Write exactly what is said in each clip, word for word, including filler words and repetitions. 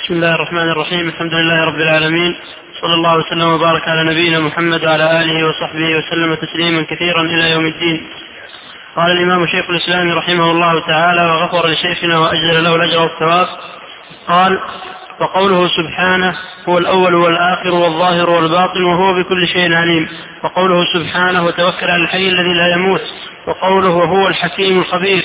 بسم الله الرحمن الرحيم. الحمد لله رب العالمين، صلى الله وسلم وبارك على نبينا محمد وعلى آله وصحبه وسلم تسليما كثيرا إلى يوم الدين. قال الإمام شيخ الإسلام رحمه الله تعالى وغفر لشيخنا وأجزل له الأجر والثواب. قال: وقوله سبحانه هو الأول والآخر والظاهر والباطن وهو بكل شيء عليم. وقوله سبحانه وتوكل على الحي الذي لا يموت. وقوله وهو الحكيم الخبير.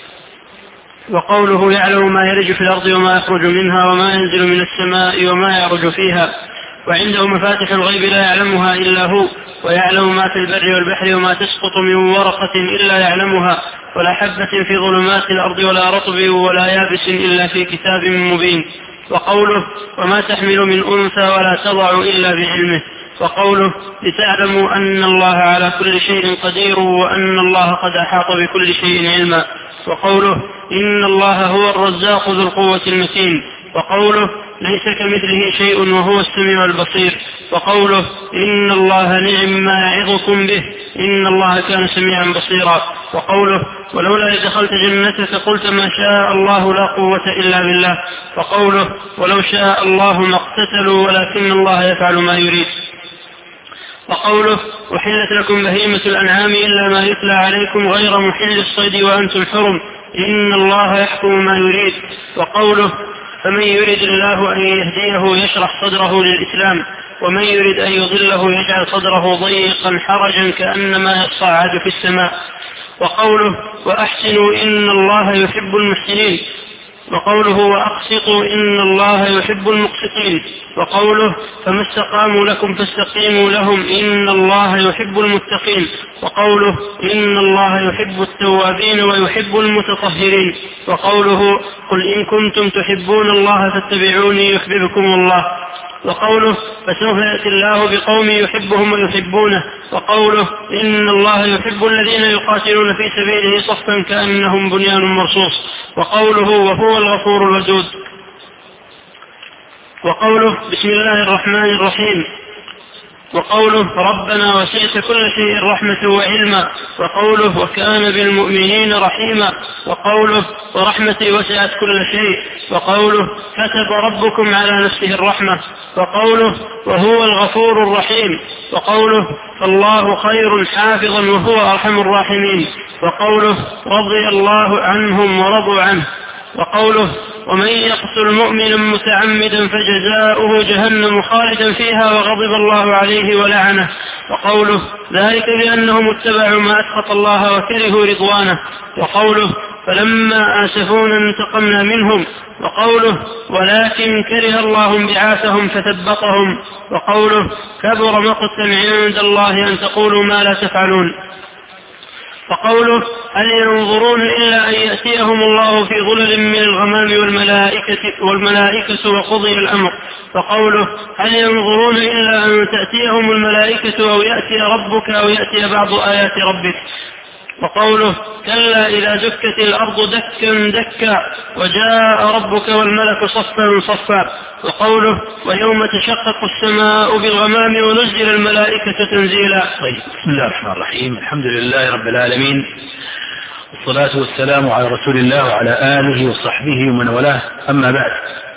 وقوله يعلم ما يلج في الأرض وما يخرج منها وما ينزل من السماء وما يعرج فيها وعنده مفاتح الغيب لا يعلمها إلا هو ويعلم ما في البر والبحر وما تسقط من ورقة إلا يعلمها ولا حبة في ظلمات الأرض ولا رطب ولا يابس إلا في كتاب مبين. وقوله وما تحمل من أنثى ولا تضع إلا بعلمه. وقوله لتعلموا أن الله على كل شيء قدير وأن الله قد أحاط بكل شيء علما. وقوله إن الله هو الرزاق ذو القوة المتين. وقوله ليس كمثله شيء وهو السميع البصير. وقوله إن الله نعم ما يعظكم به إن الله كان سميعا بصيرا. وقوله ولولا إذ دخلت جنتك قلت ما شاء الله لا قوة إلا بالله. وقوله ولو شاء الله ما اقتتلوا ولكن الله يفعل ما يريد. وقوله أحلت لكم بهيمة الأنعام إلا ما يتلى عليكم غير محل الصيد وأنتم حرم إن الله يحكم ما يريد. وقوله فمن يريد الله أن يهديه يشرح صدره للإسلام ومن يريد أن يضله يجعل صدره ضيقا حرجا كأنما يصعد في السماء. وقوله وأحسنوا إن الله يحب المحسنين. وقوله وأقسطوا إن الله يحب المقسطين. وقوله فما استقاموا لكم فاستقيموا لهم إن الله يحب المتقين. وقوله إن الله يحب التوابين ويحب المتطهرين. وقوله قل إن كنتم تحبون الله فاتبعوني يحببكم الله. وقوله فسوف يأتي الله بقوم يحبهم ويحبونه. وقوله إن الله يحب الذين يقاتلون في سبيله صفا كأنهم بنيان مرصوص. وقوله وهو الغفور الودود. وقوله بسم الله الرحمن الرحيم. وقوله ربنا وسعت كل شيء رحمة وعلما. وقوله وكان بالمؤمنين رحيما. وقوله ورحمتي وسعت كل شيء. وقوله كتب ربكم على نفسه الرحمة. وقوله وهو الغفور الرحيم. وقوله فالله خير حافظا وهو أرحم الراحمين. وقوله رضي الله عنهم ورضوا عنه. وقوله ومن يقتل مؤمنا متعمدا فجزاؤه جهنم خالدا فيها وغضب الله عليه ولعنه. وقوله ذلك بأنهم اتبعوا ما أسخط الله وكرهوا رضوانه. وقوله فلما آسفونا انتقمنا منهم. وقوله ولكن كره الله انبعاثهم فثبطهم. وقوله كبر مقتا عند الله أن تقولوا ما لا تفعلون. وقوله هل ينظرون إلا أن يأتيهم الله في ظلل من الغمام والملائكة, والملائكة وقضي الأمر. وقوله هل ينظرون إلا أن تأتيهم الملائكة أو يأتي ربك أو يأتي بعض آيات ربك. وقوله كلا إذا دكت الأرض دكا دكا وجاء ربك والملك صفا صفا. وقوله ويوم تشقق السماء بالغمام ونزل الملائكة تنزيلا. طيب بسم الله الرحمن الرحيم. الحمد لله رب العالمين والصلاة والسلام على رسول الله وعلى آله وصحبه ومن والاه. أما بعد،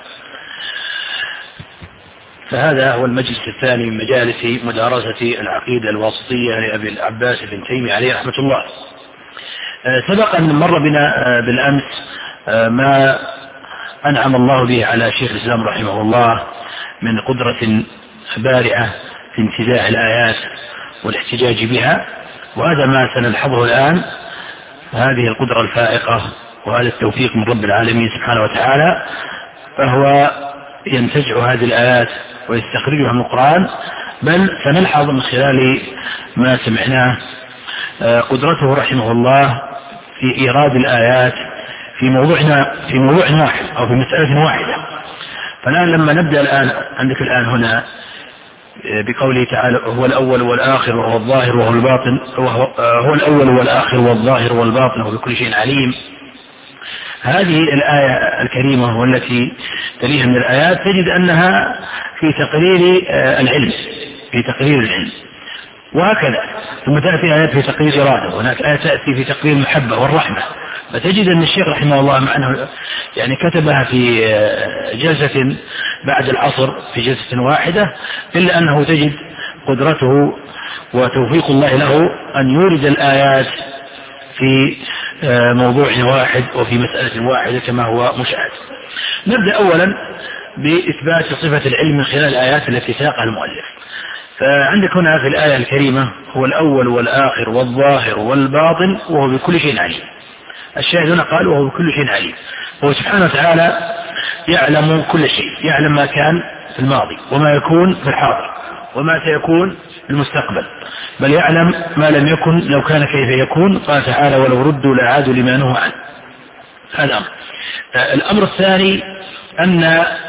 فهذا هو المجلس الثاني من مجالس مدارسة العقيدة الواسطية لأبي العباس بن تيمية عليه رحمة الله. سبق أن مر بنا بالأمس ما أنعم الله به على شيخ الإسلام رحمه الله من قدرة بارعة في انتزاع الآيات والاحتجاج بها، وهذا ما سنلحظه الآن، هذه القدرة الفائقة وهذا التوفيق من رب العالمين سبحانه وتعالى، فهو ينتزع هذه الآيات ويستخرجها من القرآن. بل سنلحظ من خلال ما سمعناه قدرته رحمه الله في إيراد الآيات في موضوعنا في موضوع واحد أو في مسألة واحدة. فالآن لما نبدأ الآن عندك الآن هنا بقوله تعالى هو الأول والآخر وهو الظاهر وهو الباطن، هو الأول والآخر والظاهر والباطن وهو بكل شيء عليم. هذه الآية الكريمة والتي تليها من الآيات تجد أنها في تقرير العلم في تقرير العلم وهكذا. ثم تأتي آيات في تقرير إرادة، وهناك آيات تأتي في تقرير المحبة والرحمة. فتجد أن الشيخ رحمه الله مع أنه يعني كتبها في جلسة بعد العصر في جلسة واحدة، إلا أنه تجد قدرته وتوفيق الله له أن يورد الآيات في موضوع واحد وفي مسألة واحدة كما هو مشاهد. نبدأ أولا بإثبات صفة العلم من خلال الآيات التي ساقها المؤلف. فعندك هنا في الآية الكريمة هو الأول والآخر والظاهر والباطن وهو بكل شيء عليم. الشاهد هنا قال وهو بكل شيء عليم، هو سبحانه وتعالى يعلم كل شيء، يعلم ما كان في الماضي وما يكون في الحاضر وما سيكون في المستقبل، بل يعلم ما لم يكن لو كان كيف يكون. قال تعالى ولو ردوا لعادوا لما نهوا عنه. هذا أمر. الأمر الثاني أن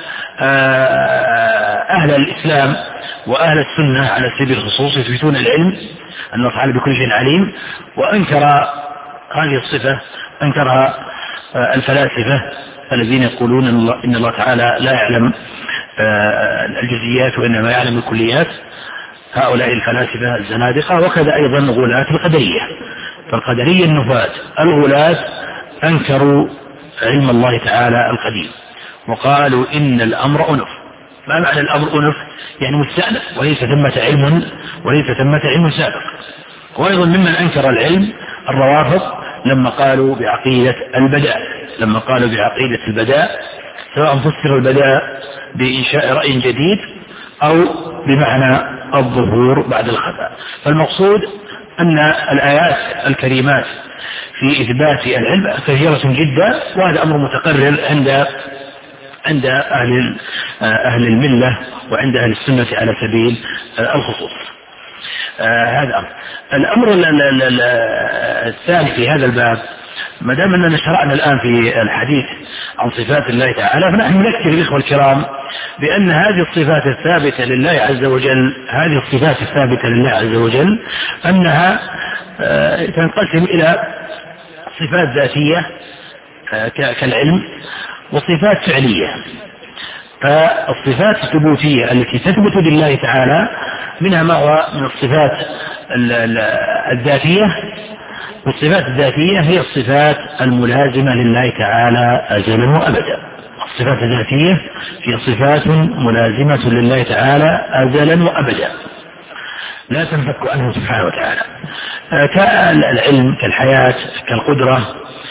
أهل الإسلام وأهل السنة على سبيل الخصوص يثبتون العلم أن الله تعالى بكل شيء عليم، وأنكر هذه الصفة أنكرها الفلاسفة الذين يقولون إن الله تعالى لا يعلم الجزئيات وإنما يعلم الكليات، هؤلاء الفلاسفة الزنادقة. وكذا أيضا غلاة القدرية، فالقدرية النفاة الغلاة أنكروا علم الله تعالى القديم وقالوا إن الأمر أنف. ما معنى الأمر أنف؟ يعني مستأنف وليس ثمة علم وليس ثمة علم سابق. وأيضا ممن أنكر العلم الروافض لما قالوا بعقيدة البداء، لما قالوا بعقيدة البداء سواء فسر البداء بإنشاء رأي جديد أو بمعنى الظهور بعد الخفاء. فالمقصود أن الآيات الكريمات في إثبات العلم كثيرة جدا، وهذا أمر متقرر عند عند أهل أهل الملة وعند أهل السنة على سبيل الخصوص. هذا أمر. الأمر الثاني في هذا الباب، ما دام أننا شرعنا الآن في الحديث عن صفات الله تعالى، فنحن نذكر الإخوة الكرام بأن هذه الصفات الثابتة لله عز وجل، هذه الصفات الثابتة لله عز وجل أنها تنقسم إلى صفات ذاتية كالعلم وصفات فعلية. فالصفات الثبوتية التي تثبت لله تعالى منها ما هو من الصفات الذاتية، والصفات الذاتية هي الصفات الملازمة لله تعالى أزلا وأبدا. الصفات الذاتية هي صفات ملازمة لله تعالى أزلا وأبدا لا تنفك عنه سبحانه وتعالى، كالعلم كالحياة كالقدرة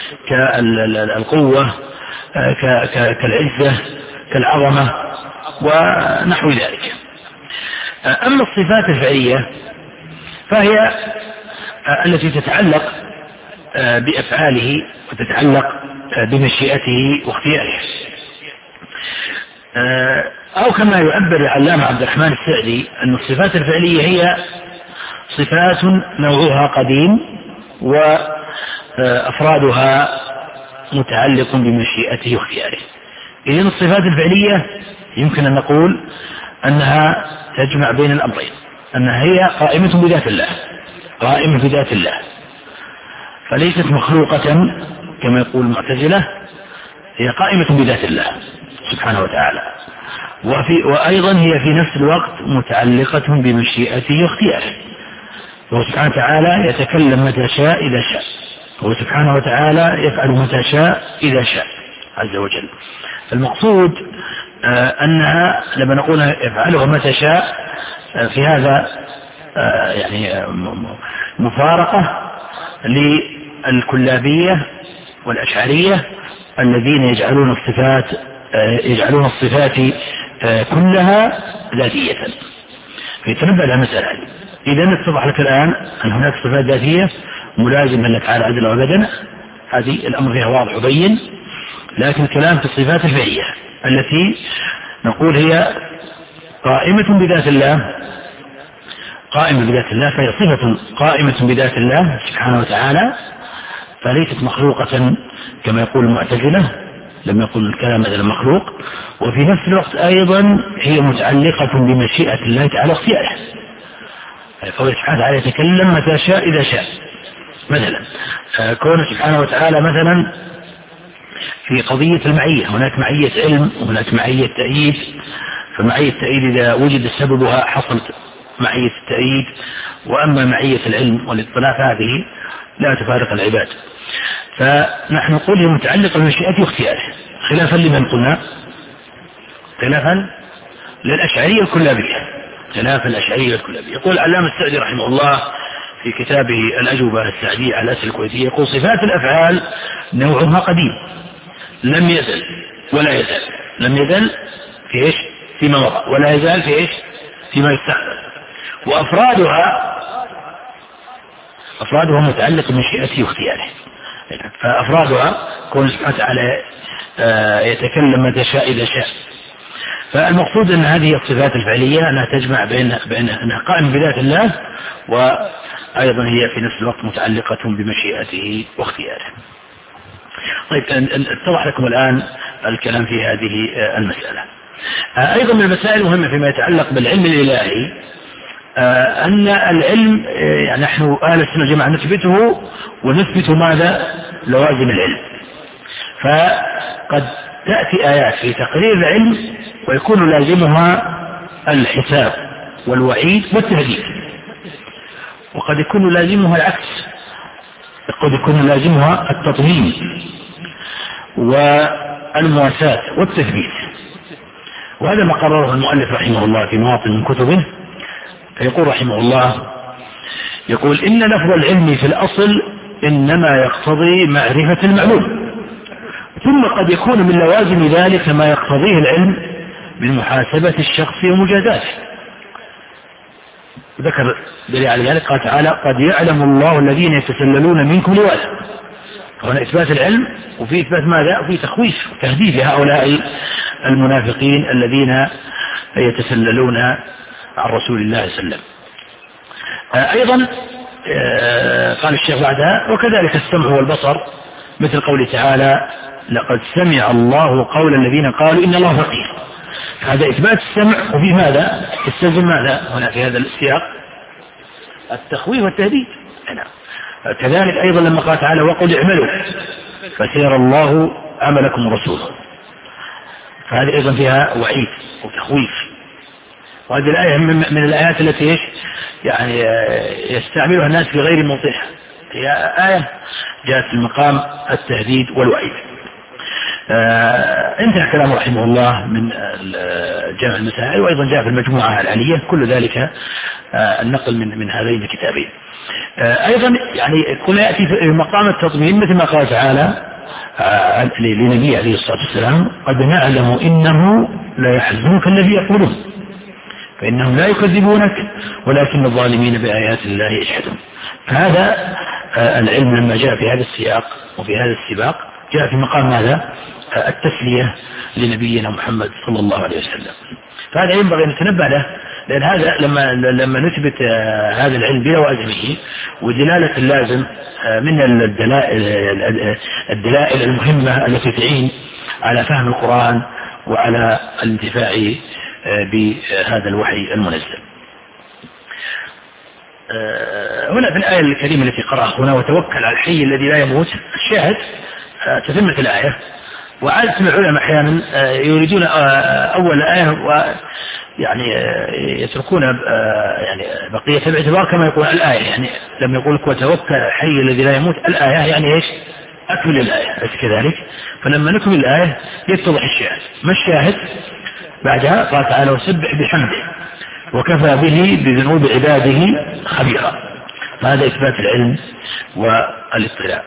كالقوة كالعزة كالعظمة ونحو ذلك. أما الصفات الفعلية فهي التي تتعلق بأفعاله وتتعلق بمشيئته واختياره، أو كما يعبر العلامة عبد الرحمن السعدي أن الصفات الفعلية هي صفات نوعها قديم وأفرادها متعلق بمشيئته واختياره. إذن الصفات الفعلية يمكن أن نقول أنها تجمع بين الأمرين، أنها هي قائمة بذات الله، قائمة بذات الله، فليست مخلوقة كما يقول المعتزلة، هي قائمة بذات الله سبحانه وتعالى، وفي وأيضا هي في نفس الوقت متعلقة بمشيئته واختياره. وهو سبحانه وتعالى يتكلم متى شاء إذا شاء، هو سبحانه وتعالى يفعل متى شاء إذا شاء عز وجل. المقصود آه أنها لما نقول يفعله متى شاء آه في هذا آه يعني مفارقة للكلابية والأشعرية الذين يجعلون الصفات آه يجعلون الصفات آه كلها ذاتية. فيتنبأ لها مسألة هذه. إذا اتضح لك الآن أن هناك صفات ذاتية ملازمة لك تعالى عز وجل، هذه الأمر فيها واضح وبين. لكن الكلام في الصفات الفعلية التي نقول هي قائمة بذات الله، قائمة بذات الله، فهي صفة قائمة بذات الله سبحانه وتعالى، فليست مخلوقة كما يقول المعتزلة لم يقل الكلام هذا المخلوق. وفي نفس الوقت أيضا هي متعلقة بمشيئة الله تعالى واختياره، فهو سبحانه وتعالى يتكلم متى شاء إذا شاء. مثلا كون سبحانه وتعالى مثلا في قضية المعية، هناك معية علم وهناك معية تأييد، فمعية التأييد إذا وجد سببها حصلت معية التأييد، وأما معية العلم والاطلاع هذه لا تفارق العباد. فنحن نقول هي متعلقة بمشيئته واختياره، خلافا لمن قلنا، خلافا للأشعرية الكلابية، خلاف الأشعرية الكلابية. يقول العلامة السعدي رحمه الله في كتابه الأجوبة السعدية على الأسئلة الكويتية، يقول صفات الأفعال نوعها قديم لم يزل ولا يزال، لم يزل في إيش؟ فيما مضى، ولا يزال في إيش؟ فيما يستقبل. وأفرادها أفرادها متعلق بمشيئته واختياره، فأفرادها كون سبحانه وتعالى يتكلم متى شاء إذا شاء. فالمقصود أن هذه الصفات الفعلية أنها تجمع بين بين أنها قائمة بذات الله، وأيضا هي في نفس الوقت متعلقة بمشيئته واختياره. طيب اتضح لكم الآن الكلام في هذه المسألة. أيضا من المسائل المهمة فيما يتعلق بالعلم الإلهي أن العلم، يعني نحن أهل السنة والجماعة نثبته ونثبت ماذا؟ لوازم العلم. فقد تأتي آيات في تقرير العلم ويكون لازمها الحساب والوعيد والتهديد، وقد يكون لازمها العكس، قد يكون لازمها التطمين والمواساة والتثبيت. وهذا ما قرره المؤلف رحمه الله في مواطن من كتبه، فيقول رحمه الله، يقول إن لفظ العلم في الأصل إنما يقتضي معرفة المعلوم، ثم قد يكون من لوازم ذلك ما يقتضيه العلم من محاسبة الشخص ومجازاته. ذكر دليل على ذلك، قال تعالى قد يعلم الله الذين يتسللون منكم لواذا. هنا إثبات العلم وفي إثبات ماذا؟ وفي تخويف وتهديد هؤلاء المنافقين الذين يتسللون عن رسول الله صلى الله عليه وسلم. أيضا قال الشيخ بعدها وكذلك السمع والبصر، مثل قوله تعالى لقد سمع الله قول الذين قالوا إن الله فقير. هذا إثبات السمع، وفي ماذا يستلزم ماذا هنا في هذا السياق؟ التخويف والتهديد. كذلك أيضا لما قال تعالى وقل اعملوا فسيرى الله عملكم ورسوله، فهذه أيضا فيها وعيد وتخويف. وهذه الآية من الآيات التي يعني يستعملها الناس في غير موضعها، هي آية جاءت في مقام التهديد والوعيد. آه انتهى كلام رحمه الله من جامع المسائل، وأيضا جاء في المجموعة العلية، كل ذلك آه النقل من من هذين الكتابين. آه أيضا يعني كل يأتي في مقام التطمين، مثل ما قال تعالى آه لنبي عليه الصلاة والسلام قد نعلم إنه لا يحزنك الذي يقولون فإنهم لا يكذبونك ولكن الظالمين بآيات الله يجحدون. فهذا آه العلم لما جاء في هذا السياق وفي هذا السباق جاء في مقام ماذا؟ آه التسلية لنبينا محمد صلى الله عليه وسلم. فهذا ينبغي أن نتنبه له، لأن هذا لما لما نثبت آه هذا العلم بلوازمه ودلالة اللازم آه من الدلائل الدلائل المهمة التي تعين على فهم القرآن وعلى الانتفاع آه بهذا الوحي المنزل. هنا في الآية الكريمة التي قرأها هنا وتوكل على الحي الذي لا يموت، الشاهد تتمة الآية. وعادة العلماء أحيانا يريدون أول الآية ويعني يتركون يعني بقية باعتبار كما يقول الآية، يعني لما يقول لك وتوكل على الحي الذي لا يموت، الآية يعني إيش؟ أكمل الآية، أليس كذلك؟ فلما نكمل الآية يتضح الشاهد. ما الشاهد؟ بعدها قال تعالى وسبح بحمده وكفى به بذنوب عباده خبيرا. فهذا إثبات العلم والاطلاع.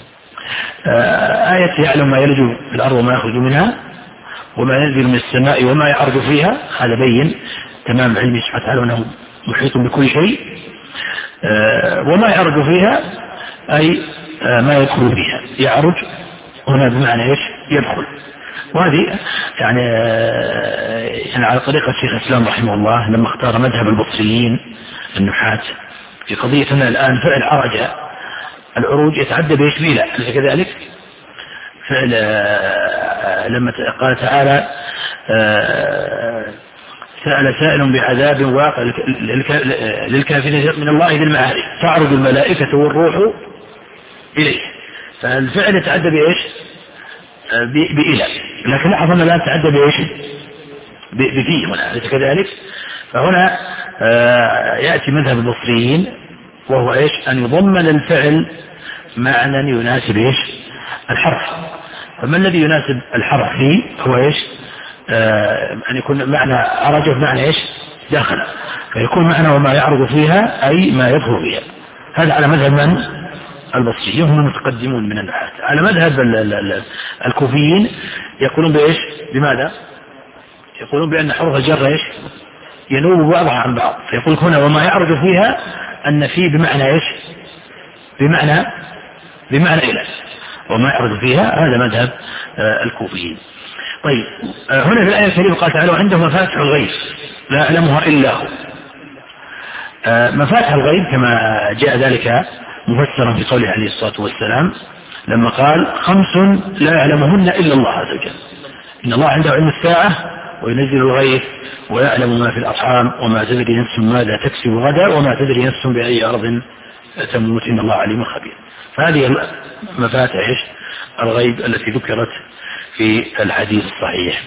آية يعلم ما يلج في الأرض وما يخرج منها وما ينزل من السماء وما يعرض فيها، هذا بين تمام علمه سبحانه وتعالى أنه محيط بكل شيء. وما يعرض فيها أي ما يدخل فيها، يعرج هنا بمعنى إيش؟ يدخل. وهذه يعني يعني على طريقة شيخ الإسلام رحمه الله لما اختار مذهب البصريين النحاة في قضيتنا الآن فعل عرج العروج يتعدى بإيش؟ بلا، أليس كذلك؟ فعل لما قال تعالى سأل سائل بعذاب واقع للكافرين من الله ذي المعارف تعرض الملائكة والروح إليه، فالفعل يتعدى بإيش؟ بإله، لكن لاحظ أن لا تعدى بإيش؟ بفيه هنا، أليس كذلك؟ فهنا يأتي مذهب البصريين وهو إيش؟ أن يضمن الفعل معنى يناسب إيش الحرف. فما الذي يناسب الحرف فيه هو إيش آه أن يكون معنى عرج بمعنى إيش داخل، فيكون معنى وما يعرض فيها أي ما يدخل فيها. هذا على مذهب من البصريين هم المتقدمون من النحاة. على مذهب الكوفيين يقولون بإيش بماذا يقولون بأن حروف الجر إيش ينوب بعضها عن بعض، فيقول هنا وما يعرض فيها أن فيه بمعنى إيش بمعنى بمعنى إلى، وما يعرض فيها هذا مذهب آه الكوفيين. طيب آه هنا في الآية الكريمة قال تعالى وعنده مفاتح الغيب لا يعلمها إلا هو. آه مفاتح الغيب كما جاء ذلك مفسرا في قوله عليه الصلاة والسلام لما قال خمس لا يعلمهن إلا الله عز وجل، إن الله عنده علم الساعة وينزل الغيث ويعلم ما في الأرحام وما تدري نفس ماذا تكسب غدا وما تدري نفس بأي أرض تموت إن الله عليم خبير. فهذه مفاتح الغيب التي ذكرت في الحديث الصحيح.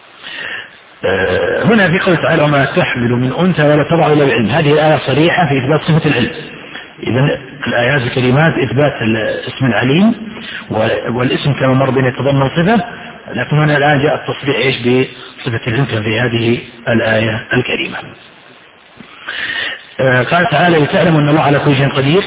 هنا في قول تعالى وما تحمل من أنثى ولا تضع إلا بعلم، هذه الآية صريحة في إثبات صفة العلم. إذن الآيات الكريمات إثبات الاسم العليم والاسم كما مر بنا يتضمن صفة، لكن هنا الآن جاء التصريح إيش بصفة العلم في هذه الآية الكريمة. آه قال تعالى لتعلموا أن الله على كل شيء قدير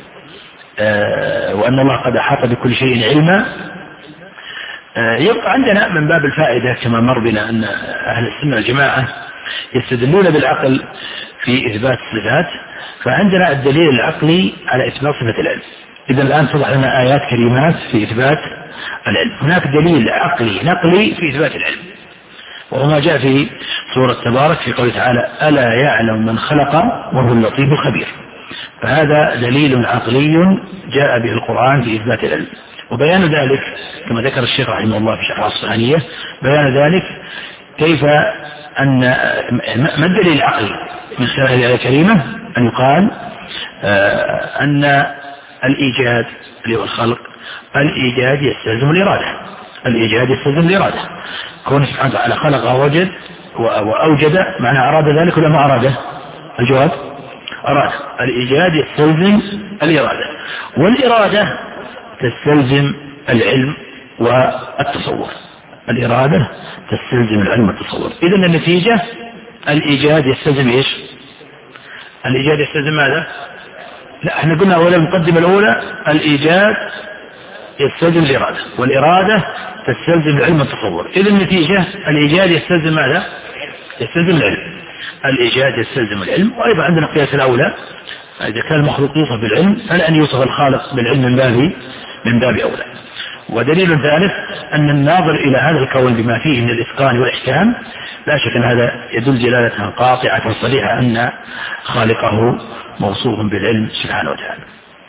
آه وأن الله قد أحاط بكل شيء علما. آه يبقى عندنا من باب الفائدة كما مر بنا أن أهل السنة والجماعة يستدلون بالعقل في إثبات الصفات، فعندنا الدليل العقلي على إثبات صفة العلم. إذا الآن توضح لنا آيات كريمات في إثبات العلم. هناك دليل عقلي نقلي في إثبات العلم وهو ما جاء في سورة تبارك في قوله تعالى ألا يعلم من خلق وهو اللطيف الخبير. فهذا دليل عقلي جاء به القرآن في إثبات العلم. وبيان ذلك كما ذكر الشيخ رحمه الله في شرح الصحانية بيان ذلك كيف أن ما الدليل العقلي من خلال الآية الكريمة أن يقال أن الإيجاد اللي هو الخلق الإيجاد يستلزم الإرادة، الإيجاد يستلزم الإرادة. كون سبحانه وتعالى خلق ووجد وأوجد معنى أراد ذلك ولا ما أراده؟ الجواب أراد. الإيجاد يستلزم الإرادة والإرادة تستلزم العلم والتصور. الإرادة تستلزم العلم والتصور. إذن النتيجة الإيجاد يستلزم إيش؟ الإيجاد يستلزم ماذا؟ لا احنا قلنا أولا المقدمة الأولى الإيجاد يستلزم الإرادة والإرادة تستلزم العلم والتصور. إذن النتيجة الإيجاد يستلزم ماذا؟ يستلزم العلم. الإيجاد يستلزم العلم. وأيضا عندنا قياس الأولى إذا كان المخلوق يوصف بالعلم فلا أن يوصف الخالق بالعلم من باب من باب أولى. ودليل ثالث أن الناظر إلى هذا الكون بما فيه من الإتقان والإحكام لا شك أن هذا يدل دلالة قاطعة صريحة أن خالقه موصوف بالعلم سبحانه وتعالى.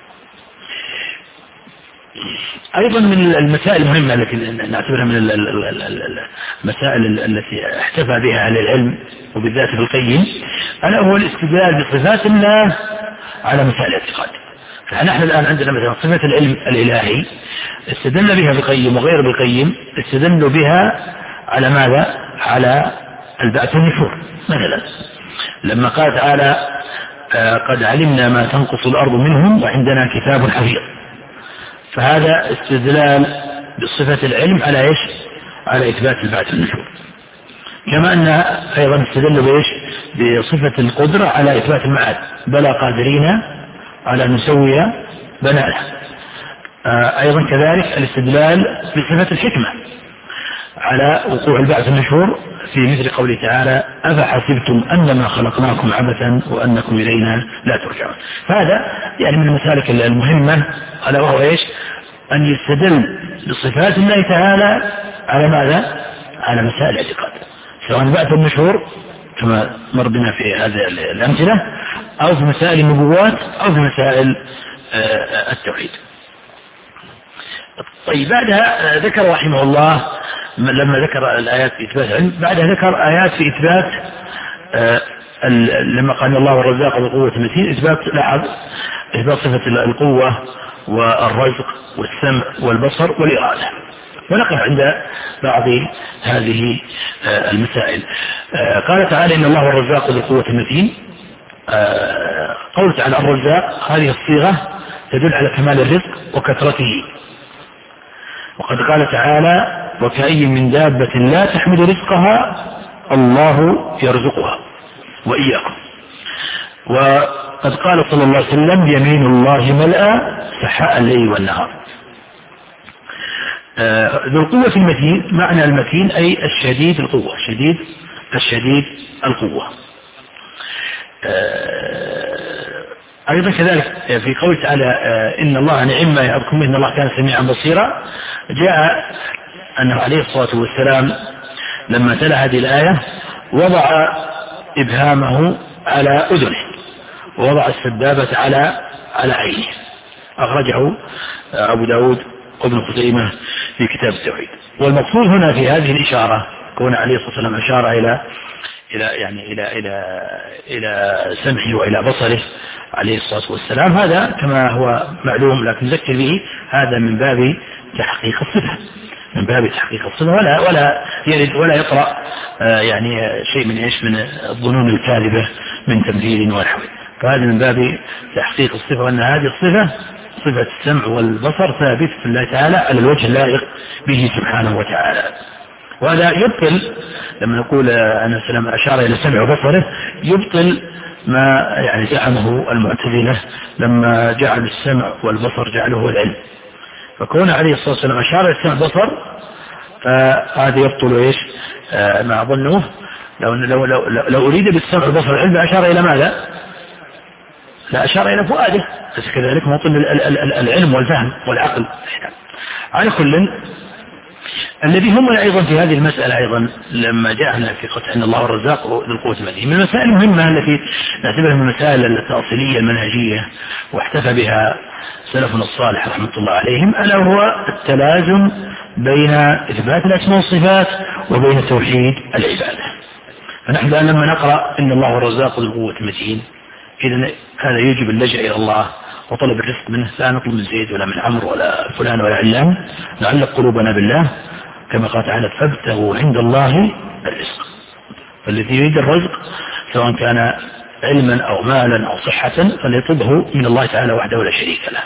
أيضا من المسائل المهمة التي نعتبرها من المسائل التي احتفى بها أهل العلم وبالذات ابن القيم ألا هو الاستدلال بصفات الله على مسائل الاعتقاد. فنحن الآن عندنا مثلا صفة العلم الإلهي استدل بها بقيم وغير بقيم استدلوا بها على ماذا؟ على البعث والنشور. مثلا لما قال تعالى آه قد علمنا ما تنقص الأرض منهم وعندنا كتاب حفيظ، فهذا استدلال بصفة العلم على إيش؟ على إثبات البعث والنشور. كما أن أيضا استدلوا بإيش؟ بصفة القدرة على إثبات المعاد بلى قادرين على أن نسوي بنانا. آه أيضا كذلك الاستدلال بصفة الحكمة على وقوع البعث والنشور في مثل قوله تعالى أفحسبتم أنما خلقناكم عبثا وأنكم إلينا لا ترجعون. فهذا يعني من المسالك المهمة على وهو إيش؟ أن يستدل بصفات الله تعالى على ماذا؟ على مسائل الاعتقاد سواء البعث والنشور كما مر بنا في هذه الأمثلة أو في مسائل النبوات أو في مسائل آه التوحيد. طيب بعدها ذكر رحمه الله لما ذكر الآيات في إثبات العلم بعدها ذكر آيات في إثبات آه لما قال الله والرزاق ذو القوة المتين إثبات لاحظ إثبات صفة القوة والرزق والسمع والبصر والإرادة. ونقف عند بعض هذه آه المسائل. آه قال تعالى إن الله والرزاق ذو القوة المتين قول تعالى الرزاق، هذه الصيغة تدل على كمال الرزق وكثرته. وقد قال تعالى وكأي من دابة لا تحمل رزقها الله يرزقها وإياكم. وقد قال صلى الله عليه وسلم يمين الله ملأى سحاء الليل والنهار. ذو القوة المتين، معنى المتين أي الشديد القوة، شديد الشديد القوة. أيضا كذلك في قول تعالى إن الله نعم ما يعظكم به إن الله كان سميعا بصيرا، جاء أنه عليه الصلاة والسلام لما تلا هذه الآية وضع إبهامه على أذنه ووضع السبابة على على عينه. أخرجه أبو داود وابن خزيمة في كتاب التوحيد. والمقصود هنا في هذه الإشارة كون عليه الصلاة والسلام أشار إلى إلى يعني إلى إلى إلى سمعه وإلى بصره عليه الصلاة والسلام، هذا كما هو معلوم لكن نذكر به، هذا من باب تحقيق الصفة، من باب تحقيق الصفة، ولا ولا يرد ولا يطرأ آه يعني شيء من ايش من الظنون الكاذبة من تمثيل ونحوه. فهذا من باب تحقيق الصفة، وأن هذه الصفة صفة السمع والبصر ثابت في الله تعالى على الوجه اللائق به سبحانه وتعالى. وهذا يبطل لما نقول أن السلام أشار إلى السمع وبصره، يبطل ما يعني زعمه المعتزلة لما جعل السمع والبصر جعله العلم. فكون عليه الصلاة والسلام أشار إلى السمع والبصر فهذا يبطل إيش آه ما أظنه لو, لو, لو, لو أريد بالسمع والبصر العلم أشار إلى ماذا؟ لا أشار إلى فؤاده، بس كذلك موطن العلم والفهم والعقل. على كل الذي هم أيضا في هذه المسألة أيضا لما جاءنا في قول أن الله الرزاق ذو القوة المتين، من المسائل المهمة التي نعتبرها من المسائل التأصيلية المنهجية واحتفى بها سلفنا الصالح رحمة الله عليهم، ألا هو التلازم بين إثبات الأسماء والصفات وبين توحيد العبادة. فنحن الآن لما نقرأ إن الله الرزاق ذو القوة المتين، إذن هذا يجب اللجأ إلى الله وطلب الرزق منه، لا نطلب من زيد ولا من عمرو ولا فلان ولا علان، نعلق قلوبنا بالله كما قال تعالى فابتغوا عند الله الرزق. فالذي يريد الرزق سواء كان علما أو مالا أو صحة فليطلبه من الله تعالى وحده لا شريك له.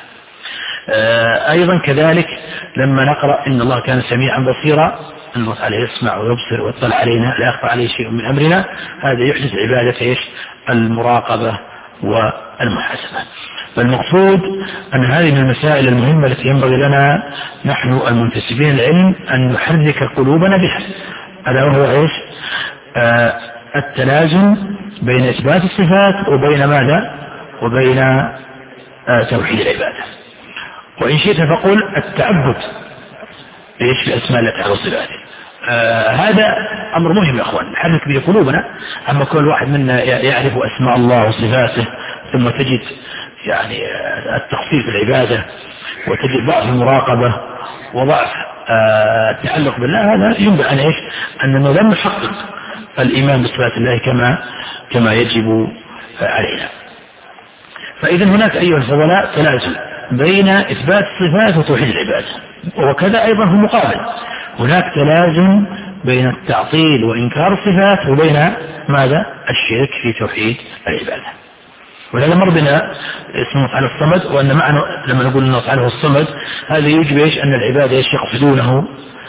أيضا كذلك لما نقرأ إن الله كان سميعا بصيرا، أن الله تعالى يسمع ويبصر ويطلع علينا لا يخفى عليه شيء من أمرنا، هذا يحدث عبادة إيش المراقبة والمحاسبة. فالمقصود أن هذه من المسائل المهمة التي ينبغي لنا نحن المنتسبين العلم أن نحرك قلوبنا بها، ألا وهو إيش آه التلازم بين إثبات الصفات وبين ماذا وبين آه توحيد العبادة. وإن شئت فقل التعبد إيش بأسماء الله تعالى وصفاته. آه هذا أمر مهم يا أخوان، نحرك به قلوبنا. أما كل واحد منا يعرف أسماء الله وصفاته ثم تجد يعني التخصيص بالعبادة وتجد ضعف المراقبة وضعف التعلق بالله، هذا ينبع عن إيش أننا لم نحقق الإيمان بصفات الله كما كما يجب علينا. فإذا هناك أيها الفضلاء تلازم بين إثبات الصفات وتوحيد العبادة، وكذا أيضا في المقابل هناك تلازم بين التعطيل وإنكار الصفات وبين ماذا الشرك في توحيد العبادة. ولهذا مر بنا اسمه تعالى الصمد، وأن معنى لما نقول أنه تعالى هو الصمد هذا يوجب إيش أن العبادة إيش يقصدونه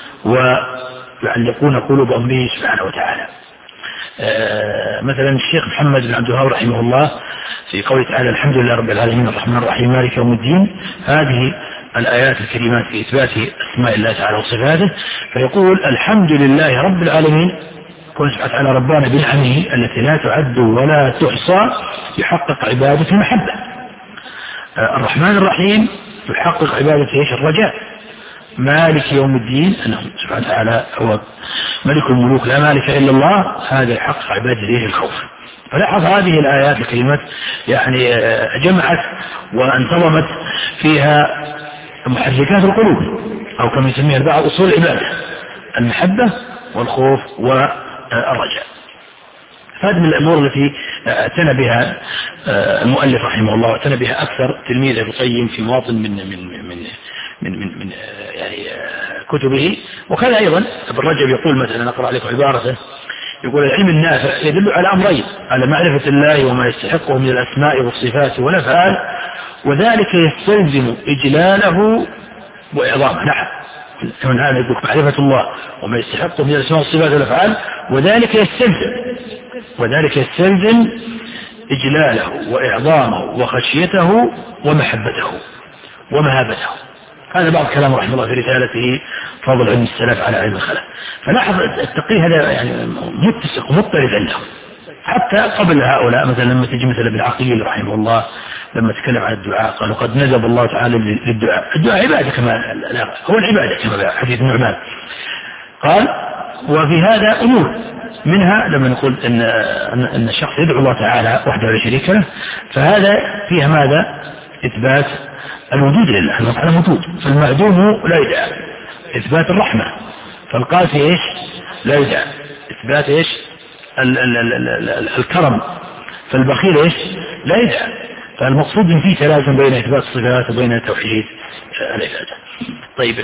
ويعلقون قلوبهم به سبحانه وتعالى. آه مثلا الشيخ محمد بن عبد الوهاب رحمه الله في قوله تعالى الحمد لله رب العالمين الرحمن الرحيم مالك يوم الدين، هذه الآيات الكريمات في إثبات أسماء الله تعالى وصفاته، فيقول الحمد لله رب العالمين، كون سبحانه وتعالى ربنا بنعمه التي لا تعد ولا تحصى يحقق عبادة المحبة. آه الرحمن الرحيم يحقق عبادة ايش الرجاء. مالك يوم الدين أنه سبحانه وتعالى هو ملك الملوك لا مالك إلا الله، هذا يحقق عبادة ايش الخوف. فلاحظ هذه الآيات الكريمات يعني جمعت وانتظمت فيها محركات القلوب أو كما يسميها البعض أصول العبادة، المحبة والخوف والرجاء. هذه من الأمور التي اعتنى بها المؤلف رحمه الله، واعتنى بها أكثر تلميذ ابن القيم في مواطن من من من من من, من يعني كتبه. وكذا أيضا ابن رجب يقول مثلا نقرأ لكم عبارته يقول العلم النافع يدل على أمرين: على معرفة الله وما يستحقه من الأسماء والصفات والأفعال، وذلك يستلزم إجلاله وإعظامه. نعم، من هذا يقول معرفة الله وما يستحقه من الأسماء والصفات والأفعال، وذلك يستلزم وذلك يستلزم إجلاله وإعظامه وخشيته ومحبته ومهابته. هذا بعض كلام رحمه الله في رسالته فضل علم السلف على علم الخلف. فلاحظ التقي هذا يعني متسق ومضطرد عندهم حتى قبل هؤلاء. مثلا لما تجي مثل ابن عقيل رحمه الله لما تكلم عن الدعاء قال: وقد ندب الله تعالى للدعاء. الدعاء عبادة كما هو العبادة كما حديث النعمان. قال: وفي هذا أمور، منها لما نقول إن أن الشخص يدعو الله تعالى وحده لا شريك له، فهذا فيها ماذا؟ إثبات الوجود لله، الله تعالى موجود، فالمعدوم لا يدعى. إثبات الرحمة، فالقاسي إيش؟ لا يدعى. إثبات إيش؟ ال ال ال ال ال الكرم، فالبخيل إيش؟ لا يدعى. فالمقصود إن فيه تلازم بين إثبات الصفات وبين توحيد العبادة. طيب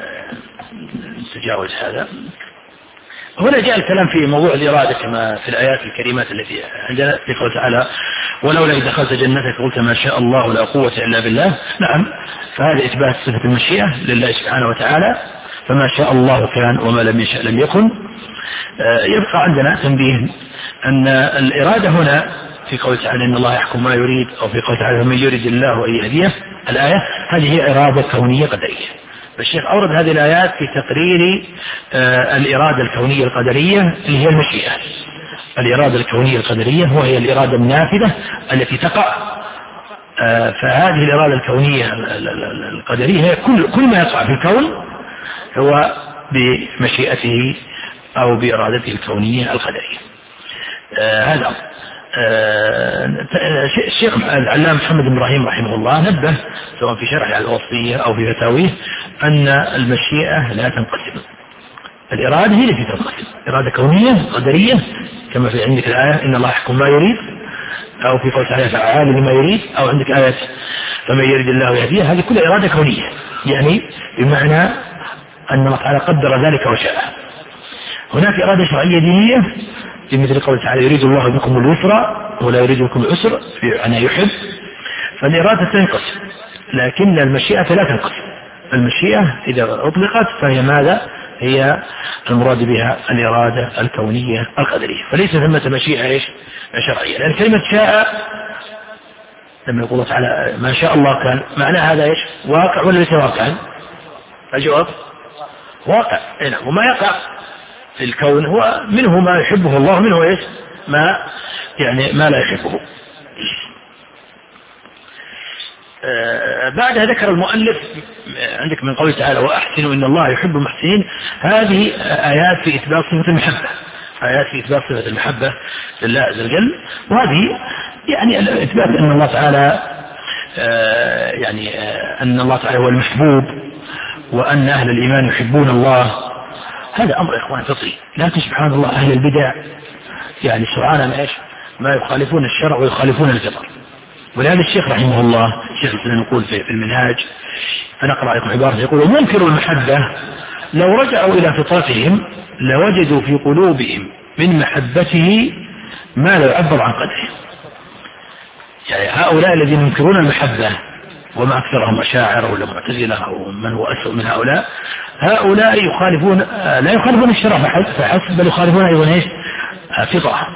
نتجاوز هذا. هنا جاء الكلام في موضوع الإرادة كما في الآيات الكريمات التي عندنا في قوله تعالى: ولولا إذ دخلت جنتك قلت ما شاء الله لا قوة إلا بالله. نعم، فهذا إثبات صفة المشيئة لله سبحانه وتعالى، فما شاء الله كان وما لم يشاء لم يكن. يبقى عندنا تنبيه أن الإرادة هنا في قوله تعالى: إن الله يحكم ما يريد، أو في قوله تعالى: من يريد الله أن يهديه، الآية هذه هي إرادة كونية قدرية. فالشيخ أورد هذه الآيات في تقرير آه الإرادة الكونية القدرية اللي هي المشيئة. الإرادة الكونية القدرية وهي الإرادة النافذة التي تقع. آه فهذه الإرادة الكونية القدرية هي كل, كل ما يقع في الكون هو بمشيئته أو بإرادته الكونية القدرية. آه هذا الشيخ العلامة محمد بن إبراهيم رحمه الله نبه سواء في شرح على الوصية أو في فتاويه أن المشيئة لا تنقسم. الإرادة هي التي تنقسم: إرادة كونية قدرية كما في عندك الآية إن الله يحكم ما يريد، أو في قول تعالى فعال لما يريد، أو عندك آية فمن يريد الله يهديه. هذه كلها إرادة كونية، يعني بمعنى أن الله تعالى قدر ذلك وشاء. هناك إرادة شرعية دينية في مثل قول تعالى: يريد الله بكم اليسر ولا يريد بكم العسر، يعني يحب. فالإرادة تنقسم، لكن المشيئة لا تنقسم. المشيئة إذا أطلقت فهي ماذا؟ هي المراد بها الإرادة الكونية القدرية، فليس ثمة مشيئة إيش؟ شرعية. لأن كلمة شاء لما يقول الله تعالى ما شاء الله كان، معنى هذا إيش؟ واقع ولا ليس واقعا؟ الجواب واقع. وما يقع في الكون هو منه ما يحبه الله، منه إيش؟ ما يعني ما لا يحبه. آه بعدها ذكر المؤلف عندك من قوله تعالى: وأحسنوا إن الله يحب المحسنين. هذه آيات في إثبات صفة المحبة، آيات في إثبات صفة المحبة لله عز وجل. وهذه يعني إثبات أن الله تعالى آه يعني آه أن الله تعالى هو المحبوب، وأن أهل الإيمان يحبون الله. هذا أمر إخوان فطري. لكن سبحان الله أهل البدع يعني سرعان ما إيش؟ ما يخالفون الشرع ويخالفون الفطر. ولهذا الشيخ رحمه الله الشيخ الإسلام يقول في المنهاج، فنقرأ لكم عبارة يقول: منكر المحبة لو رجعوا إلى فطرتهم لوجدوا في قلوبهم من محبته ما لا يعبر عن قدره. يعني هؤلاء الذين ينكرون المحبة، وما أكثرهم أشاعرة ولا معتزلة أو من هو أسوأ من هؤلاء، هؤلاء يخالفون لا يخالفون الشرع فحسب، بل يخالفون أيضا إيش؟ فطرة.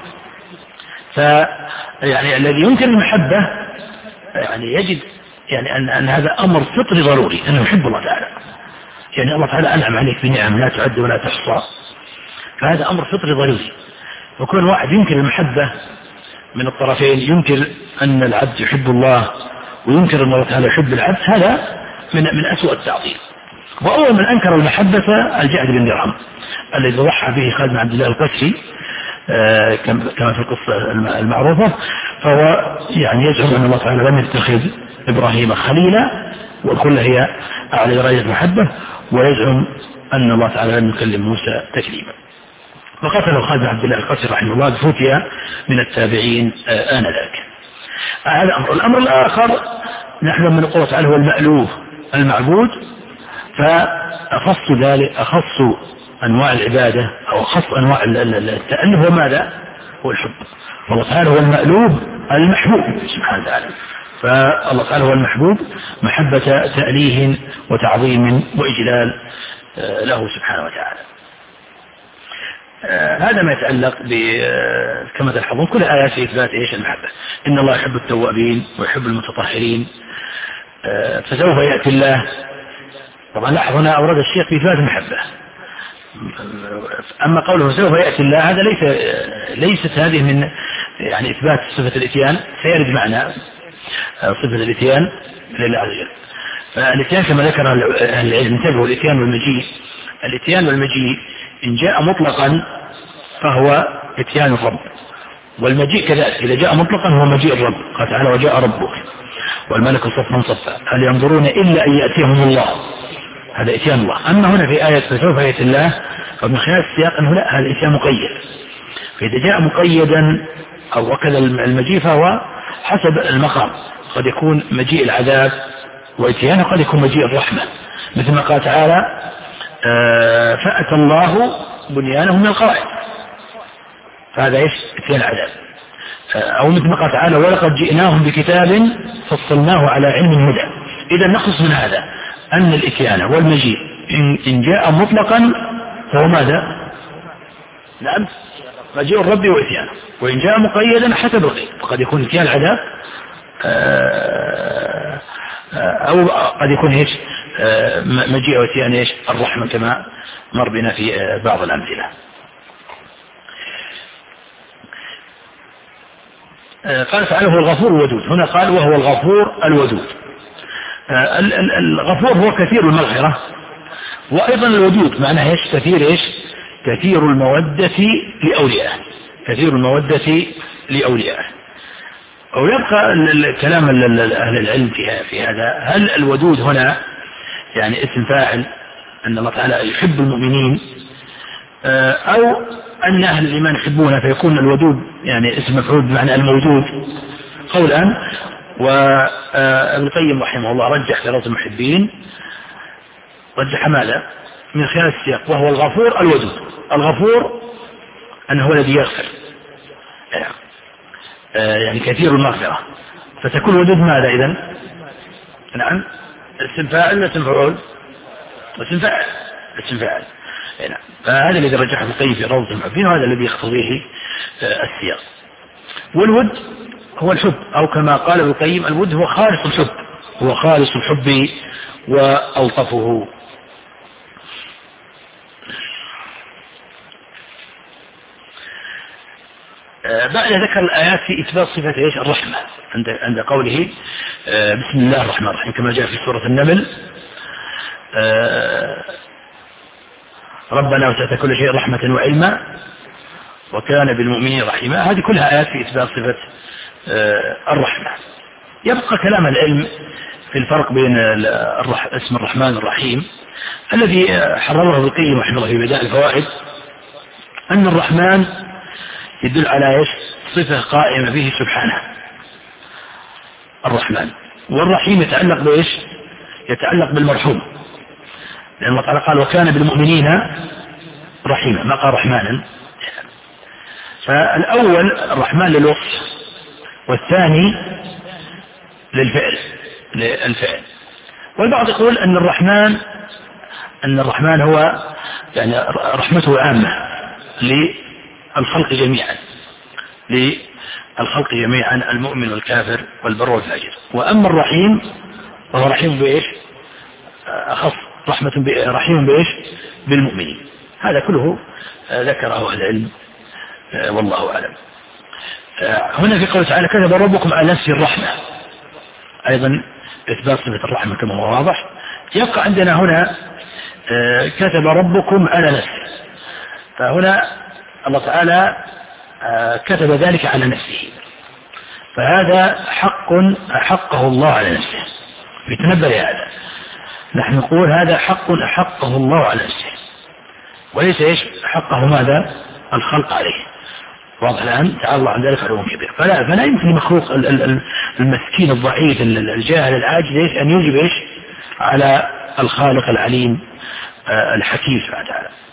فيعني الذي ينكر المحبة يعني يجد يعني أن, أن هذا أمر فطري ضروري، أنه يحب الله تعالى. يعني الله تعالى أنعم عليك بنعم لا تعد ولا تحصى، فهذا أمر فطري ضروري. وكل واحد ينكر المحبة من الطرفين، ينكر أن العبد يحب الله وينكر أن الله تعالى يحب العبد، هذا من من أسوأ التعطيل. وأول من أنكر المحبة الجعد بن درهم الذي ضحى به خالد بن عبد الله القسري آه كما في القصة المعروفة. فهو يعني يزعم أن الله تعالى لم يتخذ إبراهيم خليلا، والخلة هي أعلى درجة المحبة، ويزعم أن الله تعالى لم يكلم موسى تكليما. وقتله خالد بن عبد الله القسري رحمه الله بفتية من التابعين آه آنذاك. هذا أمر. الأمر الآخر نحن من قوة تعالى هو المألوه المعبود، فأخص ذلك أخص أنواع العبادة أو خص أنواع التأله هو ماذا؟ هو الحب. والله تعالى هو المألوب المحبوب سبحانه وتعالى. فالله تعالى هو المحبوب محبة تأليه وتعظيم وإجلال له سبحانه وتعالى. هذا ما يتعلق ب كما تلحظون كل آيات في إثبات إيش المحبة. إن الله يحب التوابين ويحب المتطهرين. فسوف يأتي الله. طبعا لاحظ هنا أورد الشيخ في إثبات المحبة. أما قوله سوف يأتي الله هذا ليس ليست هذه من يعني إثبات صفة الإتيان. سيرد معنا صفة الإتيان لله عز وجل. فالإتيان كما ذكر أهل العلم انتبهوا الإتيان والمجيء. الإتيان والمجيء إن جاء مطلقا فهو إتيان الرب، والمجيء كذلك إذا جاء مطلقا هو مجيء الرب. قال تعالى وجاء ربك والملك صفا صفا هل ينظرون إلا أن يأتيهم الله. هذا إتيان الله. أما هنا في آية فسوف يأتي الله فمن خلال السياق أنه لا هذا إتيان مقيد. فإذا جاء مقيدا أو وكذا المجيء فهو حسب المقام. قد يكون مجيء العذاب وإتيانه قد يكون مجيء الرحمة مثل ما قال تعالى آه فأتى الله بنيانه من القواعد. فهذا إيش؟ إتيان العذاب. أو مثل ما قال تعالى ولقد جئناهم بكتاب فصلناه على علم هدى. إذا نخص من هذا أن الإتيان والمجيء إن جاء مطلقا فهو ماذا؟ نعم مجيء الرب وإتيانه. وإن جاء مقيدا حسب الغيب فقد يكون إتيان العذاب أو قد يكون إيش مجيء وإتيان إيش الرحمة كما مر بنا في بعض الأمثلة. قال تعالى هو الغفور الودود. هنا قال وهو الغفور الودود. الغفور هو كثير المغفرة وأيضا الودود معناه إيش كثير إيش كثير المودة لأوليائه. كثير المودة لأوليائه. ويبقى الكلام أهل العلم في هذا هل الودود هنا يعني اسم فاعل أن الله تعالى يحب المؤمنين أو أن أهل الإيمان يحبونه فيكون الودود يعني اسم مفعول بمعنى الموجود قولا. وابن القيم رحمه الله رجح في روض المحبين رجح ماذا من خلال السياق وهو الغفور الودود. الغفور أنه هو الذي يغفر يعني كثير المغفرة فتكون ودود ماذا إذن؟ نعم اسم فاعل ولا اسم مفعول؟ اسم فاعل اسم فاعل. نعم فهذا الذي رجحه ابن القيم في روض المحبين وهذا الذي يقتضيه السياق. والود هو الحب أو كما قال ابن القيم الود هو خالص الحب هو خالص الحب وألطفه. بعد ذكر الآيات في إثبات صفة إيش الرحمة عند عند قوله بسم الله الرحمن الرحيم كما جاء في سورة النمل ربنا وسعت كل شيء رحمة وعلما وكان بالمؤمنين رحيما. هذه كلها آيات في إثبات صفة الرحمة. يبقى كلام العلم في الفرق بين اسم الرحمن الرحيم الذي حرره ابن القيم رحمه الله في بدائع الفوائد أن الرحمن يدل على ايش صفة قائمة به سبحانه الرحمن. والرحيم يتعلق بايش يتعلق بالمرحوم لأن الله تعالى قال وكان بالمؤمنين رحيما ما قال رحمانا. فالأول الرحمن للوصف والثاني للفعل للفعل. والبعض يقول أن الرحمن أن الرحمن هو يعني رحمته عامة للخلق جميعا للخلق جميعا المؤمن والكافر والبر والفاجر. وأما الرحيم فهو رحيم بإيش أخص رحمة رحيم بإيش بالمؤمنين. هذا كله ذكره أهل العلم والله أعلم. هنا في قوله تعالى كتب ربكم على نفسه الرحمة أيضا إثبات صفة الرحمة كما هو واضح. يبقى عندنا هنا كتب ربكم على نفسه فهنا الله تعالى كتب ذلك على نفسه فهذا حق أحقه الله على نفسه. يتنبه هذا نحن نقول هذا حق أحقه الله على نفسه وليس إيش حقه ماذا الخلق عليه. واضح الآن تعالى الله عن ذلك علوم كبير. فلا, فلا يمكن المخلوق المسكين الضعيف الجاهل العاجز إيش أن يجب إيش على الخالق العليم الحكيم سبحانه وتعالى.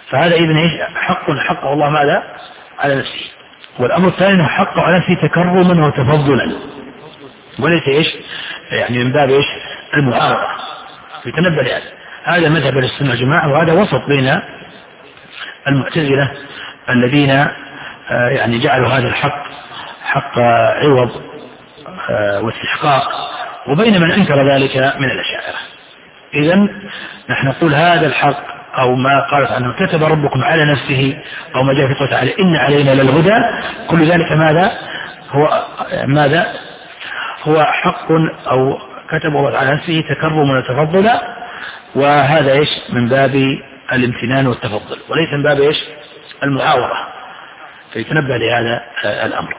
فهذا إذن إيش حق حقه الله ماذا على نفسه. والأمر الثاني أنه حقه على نفسه تكرما وتفضلا وليس إيش يعني من باب إيش المعارضة. يتنبه لهذا. هذا مذهب السنة والجماعة، وهذا وسط بين المعتزلة الذين يعني جعلوا هذا الحق حق عوض واستحقاق، وبين من أنكر ذلك من الأشاعرة. إذن نحن نقول هذا الحق أو ما قالت عنه كتب ربكم على نفسه أو ما جاء في قوله تعالى إن علينا للهدى، كل ذلك ماذا هو ماذا هو حق أو كتب الله على نفسه تكرما وتفضلا، وهذا إيش من باب الامتنان والتفضل وليس من باب إيش المعاورة. فيتنبه لهذا الأمر.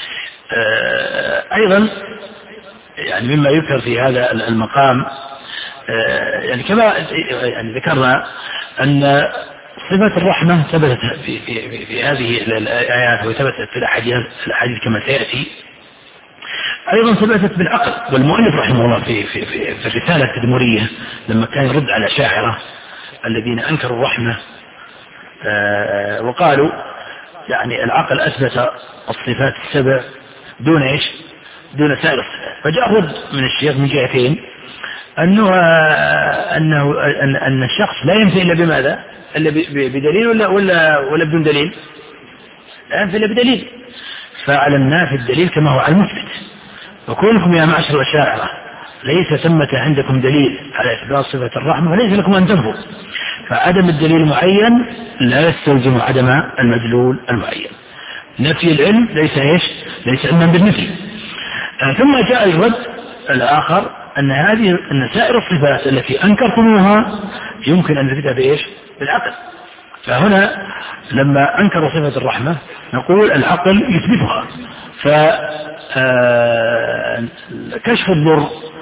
أيضا يعني مما يذكر في هذا المقام يعني كما يعني ذكرنا أن صفة الرحمة ثبتت في, في, في هذه الآيات وثبتت في الأحاديث كما سيأتي. أيضا ثبتت بالعقل. والمؤلف رحمه الله في, في, في, في الرسالة التدمرية لما كان يرد على الأشاعرة الذين أنكروا الرحمة وقالوا يعني العقل أثبت الصفات السبع دون إيش دون سائر الصفات، فجاء رد من الشيخ من جهتين أنه أنه أن, أن الشخص لا ينفي إلا بماذا إلا بدليل ولا ولا ولا بدون دليل، لا ينفي إلا بدليل. فعلى النافي الدليل كما هو على المثبت. وكونكم يا معشر الأشاعرة ليس ثمة عندكم دليل على إثبات صفة الرحمة فليس لكم أن تنفوا. فعدم الدليل المعين لا يستلزم عدم المدلول المعين. نفي العلم ليس إيش ليس علما بالنفي. ثم جاء الرد الآخر أن هذه أن سائر الصفات التي أنكرتموها يمكن أن نثبتها بإيش بالعقل. فهنا لما أنكروا صفة الرحمة نقول العقل يثبتها. فكشف الضر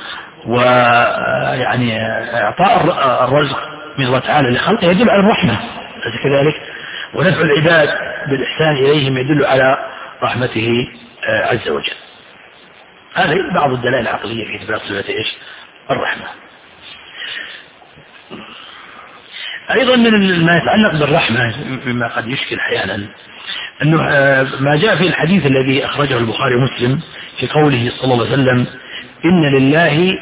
ويعني إعطاء الرزق من الله تعالى لخلقه يدل على الرحمة كذلك، ونفع العباد بالإحسان إليهم يدل على رحمته عز وجل. هذه بعض الدلائل العقلية في إثبات صفة إيش الرحمة. أيضا من ما يتعلق بالرحمة مما قد يشكل أحيانا أنه ما جاء في الحديث الذي أخرجه البخاري ومسلم في قوله صلى الله عليه وسلم إن لله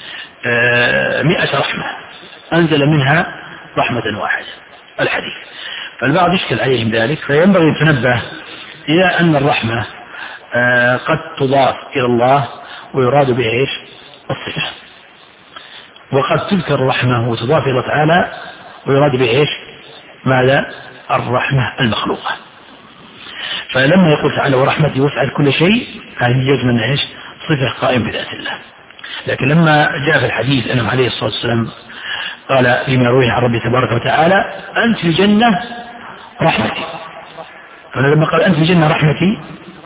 مئة رحمة أنزل منها رحمة واحدة الحديث. فالبعض يشكل عليهم ذلك، فينبغي أن تنبه إلى أن الرحمة قد تضاف إلى الله ويراد بها إيش الصفة، وقد تذكر الرحمة وتضاف إلى الله تعالى ويراد بها إيش ماذا الرحمة المخلوقة. فلما يقول تعالى ورحمتي وسعت كل شيء هذه جزما إيش صفة قائم بذات الله. لكن لما جاء في الحديث أنه عليه الصلاة والسلام قال فيما روي عن ربي تبارك وتعالى أنت في الجنة رحمتي، فلما قال أنت في الجنة رحمتي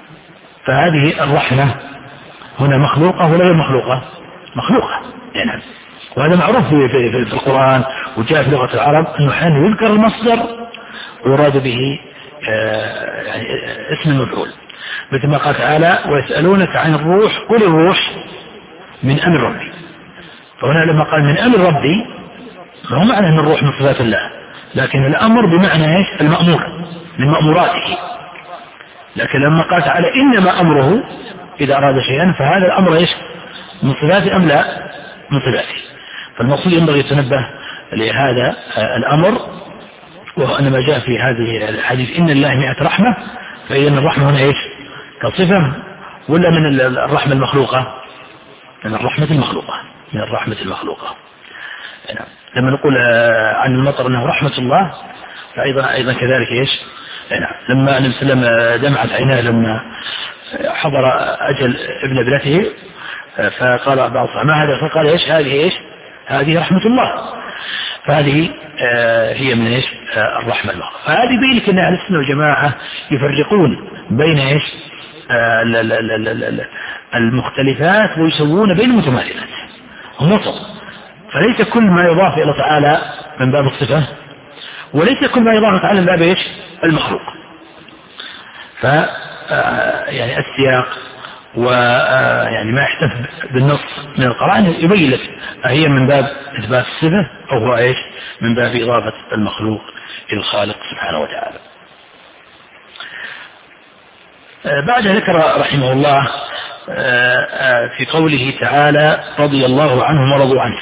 فهذه الرحمة هنا مخلوقة ولا غير مخلوقة؟ مخلوقة يعني. وهذا معروف في, في, في القرآن وجاء في لغة العرب أنه حين يذكر المصدر ويراد به آه يعني اسم المفعول، مثل ما قال تعالى ويسألونك عن الروح قل الروح من أمر ربي. فهنا لما قال من أمر ربي ما هو معنى أن الروح من صفات الله، لكن الأمر بمعنى إيش المأمور من مأموراته. لكن لما قال تعالى إنما أمره إذا أراد شيئا فهذا الأمر إيش من صفاته أم لا من صفاته. فالمقصود ينبغي يتنبه لهذا الأمر، وهو أن ما جاء في هذه الحديث إن الله مئة رحمة، فإذا الرحمة هنا إيش كصفة ولا من الرحمة المخلوقة؟ من الرحمة المخلوقة من الرحمة المخلوقة. يعني لما نقول عن المطر أنه رحمة الله فأيضا أيضا كذلك إيش يعني لما النبي صلى الله عليه وسلم دمعت عيناه لما حضر أجل ابن ابنته فقال بعض الصحابة ما هذا؟ فقال إيش هذه إيش هذه رحمة الله. فهذه آه هي من إيش آه الرحمة الله. فهذه بينك أن أهل السنة والجماعة يفرقون بين إيش آه المختلفات ويسوون بين المتماثلات هم وسط. فليس كل ما يضاف إلى تعالى من باب الصفة وليس كل ما يضاف تعالى من باب إيش المخلوق. ف يعني السياق ويعني ما يحتف بالنص من القرآن يبين لك هي من باب إثبات الصفة أو هو إيش من باب إضافة المخلوق إلى الخالق سبحانه وتعالى. بعد ذكر رحمه الله في قوله تعالى رضي الله عنهم ورضوا عنه،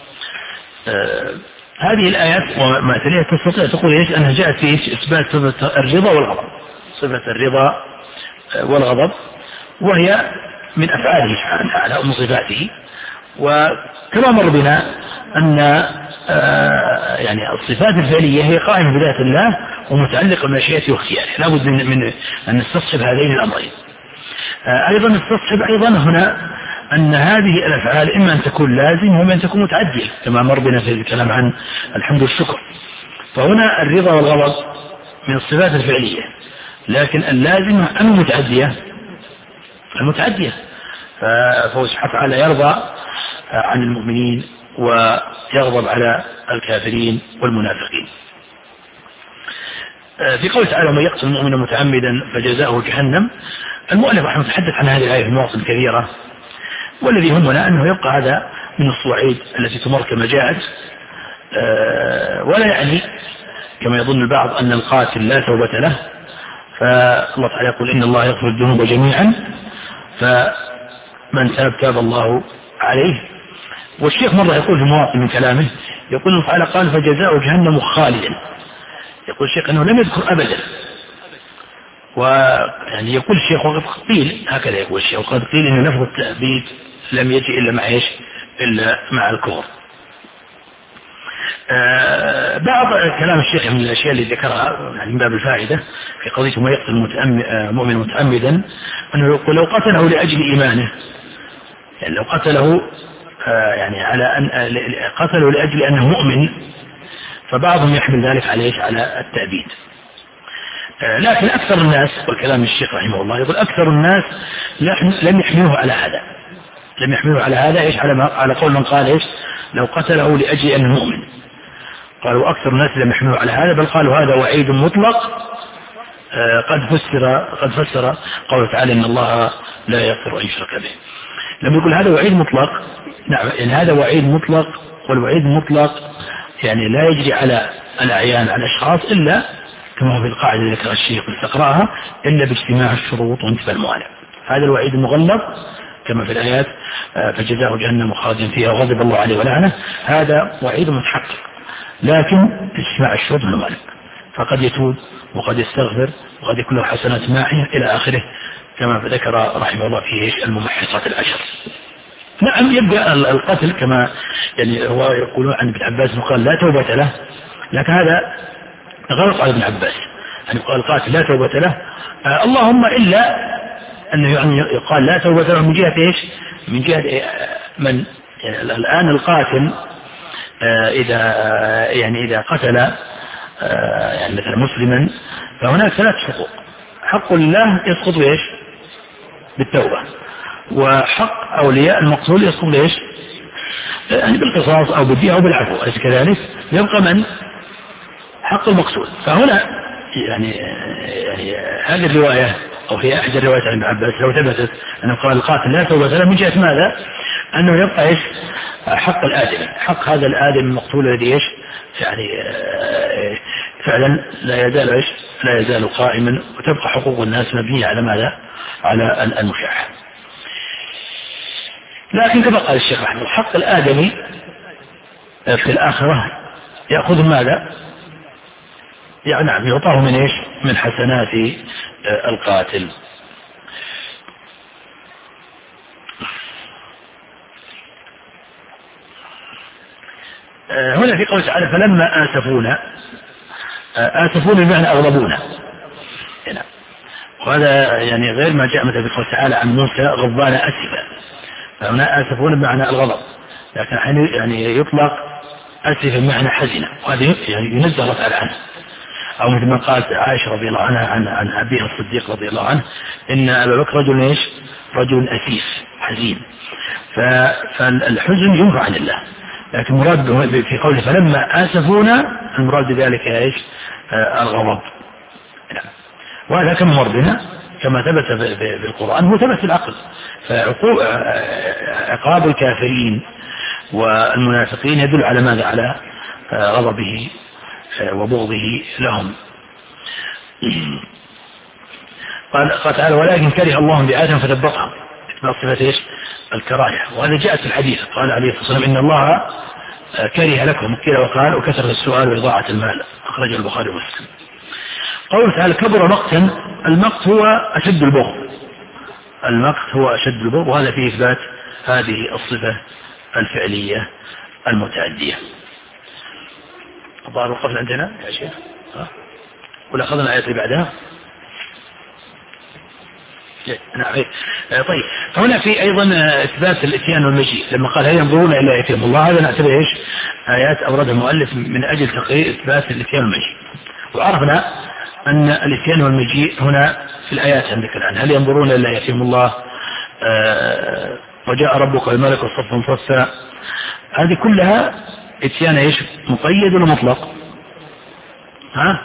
هذه الآيات وما تليها تستطيع تقول إيش أنها جاءت في إثبات صفة الرضا والغضب، صفة الرضا والغضب وهي من أفعاله سبحانه وتعالى ومن صفاته. وكما مر بنا أن يعني الصفات الفعلية هي قائمة بذات الله ومتعلقة بمشيئته واختياره، لا بد من, من أن نستصحب هذين الأمرين. أيضا نستصحب أيضا هنا أن هذه الأفعال إما أن تكون لازم وإما أن تكون متعدية كما مر بنا في الكلام عن الحمد والشكر. فهنا الرضا والغضب من الصفات الفعلية، لكن اللازمة أم المتعدية؟ المتعدية. فهو سبحانه وتعالى يرضى عن المؤمنين ويغضب على الكافرين والمنافقين. في قول تعالى ومن يقتل المؤمن متعمدا فجزاؤه جهنم، المؤلف رحمه الله تحدث عن هذه الآية في مواطن كثيرة، والذي يهمنا أنه يبقى هذا من الصواعيد التي تمر كما جاءت، ولا يعني كما يظن البعض أن القاتل لا توبة له، فالله تعالى يقول إن الله يغفر الذنوب جميعا فمن تاب تاب الله عليه. والشيخ مرة يقول في مواطن من كلامه يقول الله تعالى قال فجزاء جهنم خالدا، يقول الشيخ أنه لم يذكر أبدا، ويعني يقول الشيخ وقد قيل هكذا، يقول الشيخ وقد قيل إن لفظ التأبيد لم يجي إلا مع إيش إلا مع الكفر. آه بعض كلام الشيخ من الأشياء اللي ذكرها يعني من باب الفائدة في قضية ما يقتل مؤمن متعمدا أنه يقول لو قتله لأجل إيمانه، يعني لو قتله آه يعني على أن قتله لأجل أنه مؤمن، فبعضهم يحمل ذلك على إيش على التأبيد. آه لكن أكثر الناس والكلام الشيخ رحمه الله يقول أكثر الناس لم يحملوه على هذا، لم يحملوه على هذا إيش على على قول من قال إيش لو قتله لأجل أنه مؤمن، قالوا أكثر الناس لم يحملوا على هذا، بل قالوا هذا وعيد مطلق آه قد فسر قد فسر قوله تعالى إن الله لا يغفر أن يشرك به. لما يقول هذا وعيد مطلق، نعم يعني هذا وعيد مطلق، والوعيد المطلق يعني لا يجري على الأعيان على الأشخاص إلا كما هو في القاعدة اللي ذكر الشيخ تقرأها إلا باجتماع الشروط وانتفاء الموانع. هذا الوعيد المغلظ كما في الآيات آه فجزاء جهنم خالدا فيها وغضب الله عليه ولعنه، هذا وعيد متحقق لكن اجتماع الشروط والموانع، فقد يتوب وقد يستغفر وقد يكون له حسنات ماحية إلى آخره كما ذكر رحمه الله في الممحصات العشر. نعم يبقى القتل كما يعني هو يقولون عن ابن عباس قال لا توبة له، لكن هذا غلط على ابن عباس، يعني قال القاتل لا توبة له آه اللهم إلا أنه يعني يقال لا توبة له من جهة إيش من جهة إيه من يعني الآن القاتل آه إذا آه يعني إذا قتل آه يعني مثلا مسلما فهناك ثلاث حقوق، حق الله يسقط بإيش بالتوبة، وحق أولياء المقتول يسقط بإيش يعني بالقصاص أو بالدية أو بالعفو، أليس كذلك؟ يبقى من حق المقتول. فهنا يعني يعني هذه الرواية أو هي أحد الروايات عن ابن عباس لو ثبتت أنه قال القاتل لا توبة له من جهة ماذا؟ أنه يبقى إيش حق الآدم، حق هذا الآدم المقتول الذي إيش يعني فعلا لا يزال إيش لا يزال قائما، وتبقى حقوق الناس مبنية على ماذا؟ على المشاحة. لكن كما قال الشيخ رحمه الله حق الآدمي في الآخرة يأخذ ماذا؟ يعني نعم يعطاه من إيش من حسنات القاتل. هنا في قول تعالى فلما آسفونا، آسفونا بمعنى أغضبونا، وهذا يعني غير ما جاء مثل في قول تعالى عن موسى غضبان أسفا، فهنا آسفونا بمعنى الغضب، لكن يعني يطلق أسفا بمعنى حزنا، وهذا يعني ينزه الله تعالى عنه. أو مثل ما قالت عائشة رضي الله عنها عن عن أبيها الصديق رضي الله عنه إن أبا بكر رجل إيش رجل أسيف حزين، فالحزن ينفع عن الله، لكن مراد في قوله فلما آسفونا المراد بذلك إيش آه الغضب. وهذا كما مر بنا كما ثبت في القرآن هو ثبت في العقل. فعقاب الكافرين والمنافقين يدل على ماذا؟ على غضبه وبغضه لهم. قال تعالى ولكن كره الله بعادهم فثبطهم، إثبات صفة إيش؟ الكراهية. وهذا جاء في الحديث قال عليه الصلاة والسلام إن الله كره لكم كلا وقال وكثرة السؤال وإضاعة المال، أخرجه البخاري ومسلم. قوله تعالى كبر مقتا، المقت هو أشد البغض، المقت هو أشد البغض، وهذا فيه إثبات هذه الصفة الفعلية المتعدية. الظاهر وقفنا عندنا يا شيخ ولا أخذنا الآية اللي بعدها؟ نعم. طيب هنا في أيضا إثبات الإتيان والمجيء لما قال هل ينظرون إلا يأتيهم الله، هذا نعتبر إيش؟ آيات أوردها المؤلف من أجل تقرير إثبات الإتيان والمجيء. وعرفنا أن الإتيان والمجيء هنا في الآيات ذكر عنها هل ينظرون إلا يأتيهم الله، آه وجاء ربك والملك والصف صفا، هذه كلها إتيان إيش؟ مقيد ولا مطلق؟ ها؟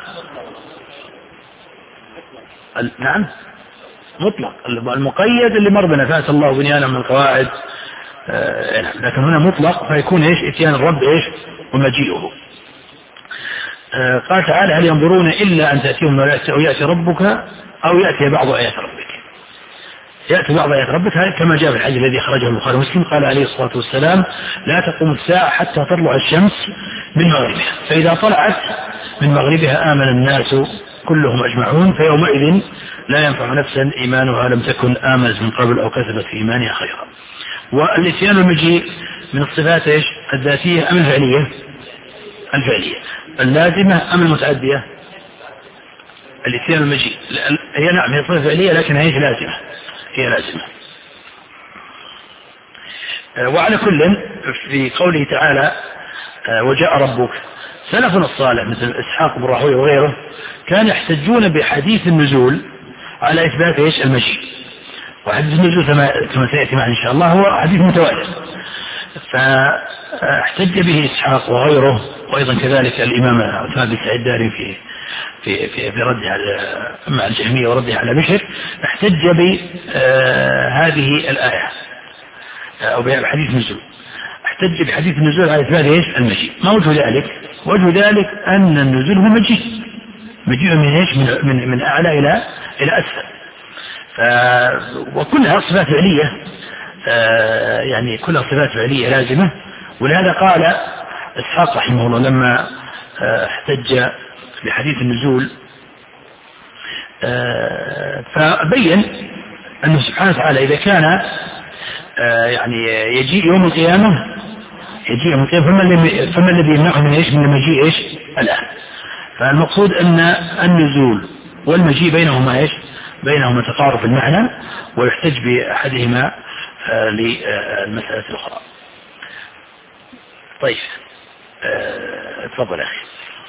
نعم مطلق. المقيد اللي مر بنا فات الله بنيانا من القواعد، آه لكن هنا مطلق فيكون إيش؟ إتيان الرب إيش؟ ومجيئه. آه قال تعالى هل ينظرون إلا أن تأتيهم الملائكة أو يأتي ربك أو يأتي بعض آيات ربك. يأتي بعض آيات ربك كما جاء في الحديث الذي خرجه البخاري ومسلم قال عليه الصلاة والسلام لا تقوم الساعة حتى تطلع الشمس من مغربها، فإذا طلعت من مغربها آمن الناس كلهم أجمعون، فيومئذ لا ينفع نفسا إيمانها لم تكن آمنت من قبل أو كسبت في إيمانها خيرا. والإتيان والمجيء من الصفات إيش؟ الذاتية أم الفعلية؟ الفعلية. اللازمة أم المتعدية؟ الإتيان والمجيء هي نعم هي صفة فعلية لكن هي لازمة، هي لازمة. وعلى كل في قوله تعالى وجاء ربك، سلفنا الصالح مثل إسحاق بن راهويه وغيره كانوا يحتجون بحديث النزول على إثبات إيش؟ المجيء. وحديث النزول كما سيأتي معنا إن شاء الله هو حديث متواتر، فاحتج به إسحاق وغيره، وأيضا كذلك الإمام عثمان بن سعيد الدارمي في في في, في رده على مع الجهمية ورده على بشر، احتج بهذه الآية أو بحديث النزول، احتج بحديث النزول على إثبات إيش؟ المجيء. ما وجه ذلك؟ وجه ذلك أن النزول هو مجيء، مجيء من إيش؟ من من, من أعلى إلى إلى أسفل. ف وكلها صفات فعلية، يعني كلها صفات فعلية لازمة. ولهذا قال إسحاق رحمه الله لما احتج بحديث النزول فبين أنه سبحانه وتعالى إذا كان يعني يجيء يوم القيامة يجيء يوم القيامة فما الذي يمنعه من إيش؟ من المجيء إيش؟ الآن. فالمقصود أن النزول والمجيء بينهما إيش؟ بينهما تقارب المعنى، ويحتج بأحدهما للمسألة الأخرى. طيب تفضل أخي.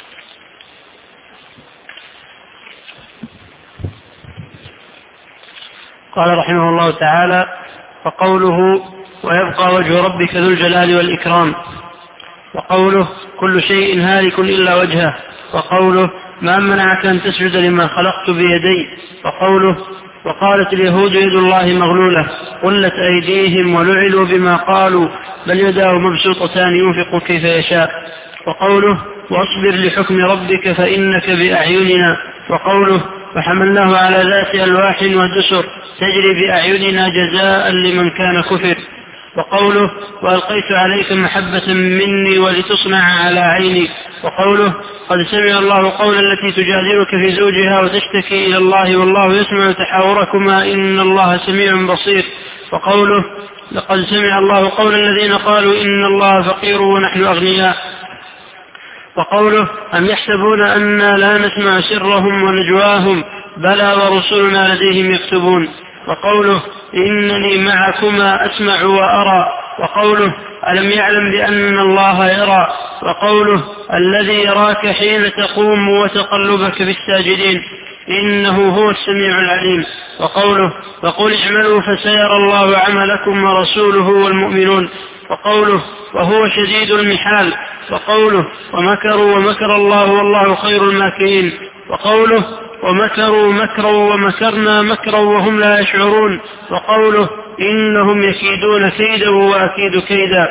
قال رحمه الله تعالى وقوله ويبقى وجه ربك ذو الجلال والإكرام، وقوله كل شيء هالك إلا وجهه، وقوله ما منعك أن تسجد لما خلقت بيدي، وقوله وقالت اليهود يد الله مغلولة قلت أيديهم ولعنوا بما قالوا بل يداه مبسوطتان ينفق كيف يشاء، وقوله واصبر لحكم ربك فإنك بأعيننا، وقوله وحملناه على ذات ألواح ودسر تجري بأعيننا جزاء لمن كان كفر، وقوله وألقيت عليك محبة مني ولتصنع على عيني، وقوله قد سمع الله قول التي تجادلك في زوجها وتشتكي إلى الله والله يسمع تحاوركما إن الله سميع بصير، وقوله لقد سمع الله قول الذين قالوا إن الله فقير ونحن أغنياء، وقوله أم يحسبون أنا لا نسمع سرهم ونجواهم بلى ورسلنا لديهم يكتبون، وقوله إنني معكما أسمع وأرى، وقوله ألم يعلم بأن الله يرى، وقوله الذي يراك حين تقوم وتقلبك في الساجدين إنه هو السميع العليم، وقوله وقل اعملوا فسيرى الله عملكم ورسوله والمؤمنون، وقوله وهو شديد المحال، وقوله ومكروا ومكر الله والله خير الماكرين، وقوله ومكروا مكرا ومكرنا مكرا وهم لا يشعرون. وقوله إنهم يكيدون كيدا وأكيد كيدا.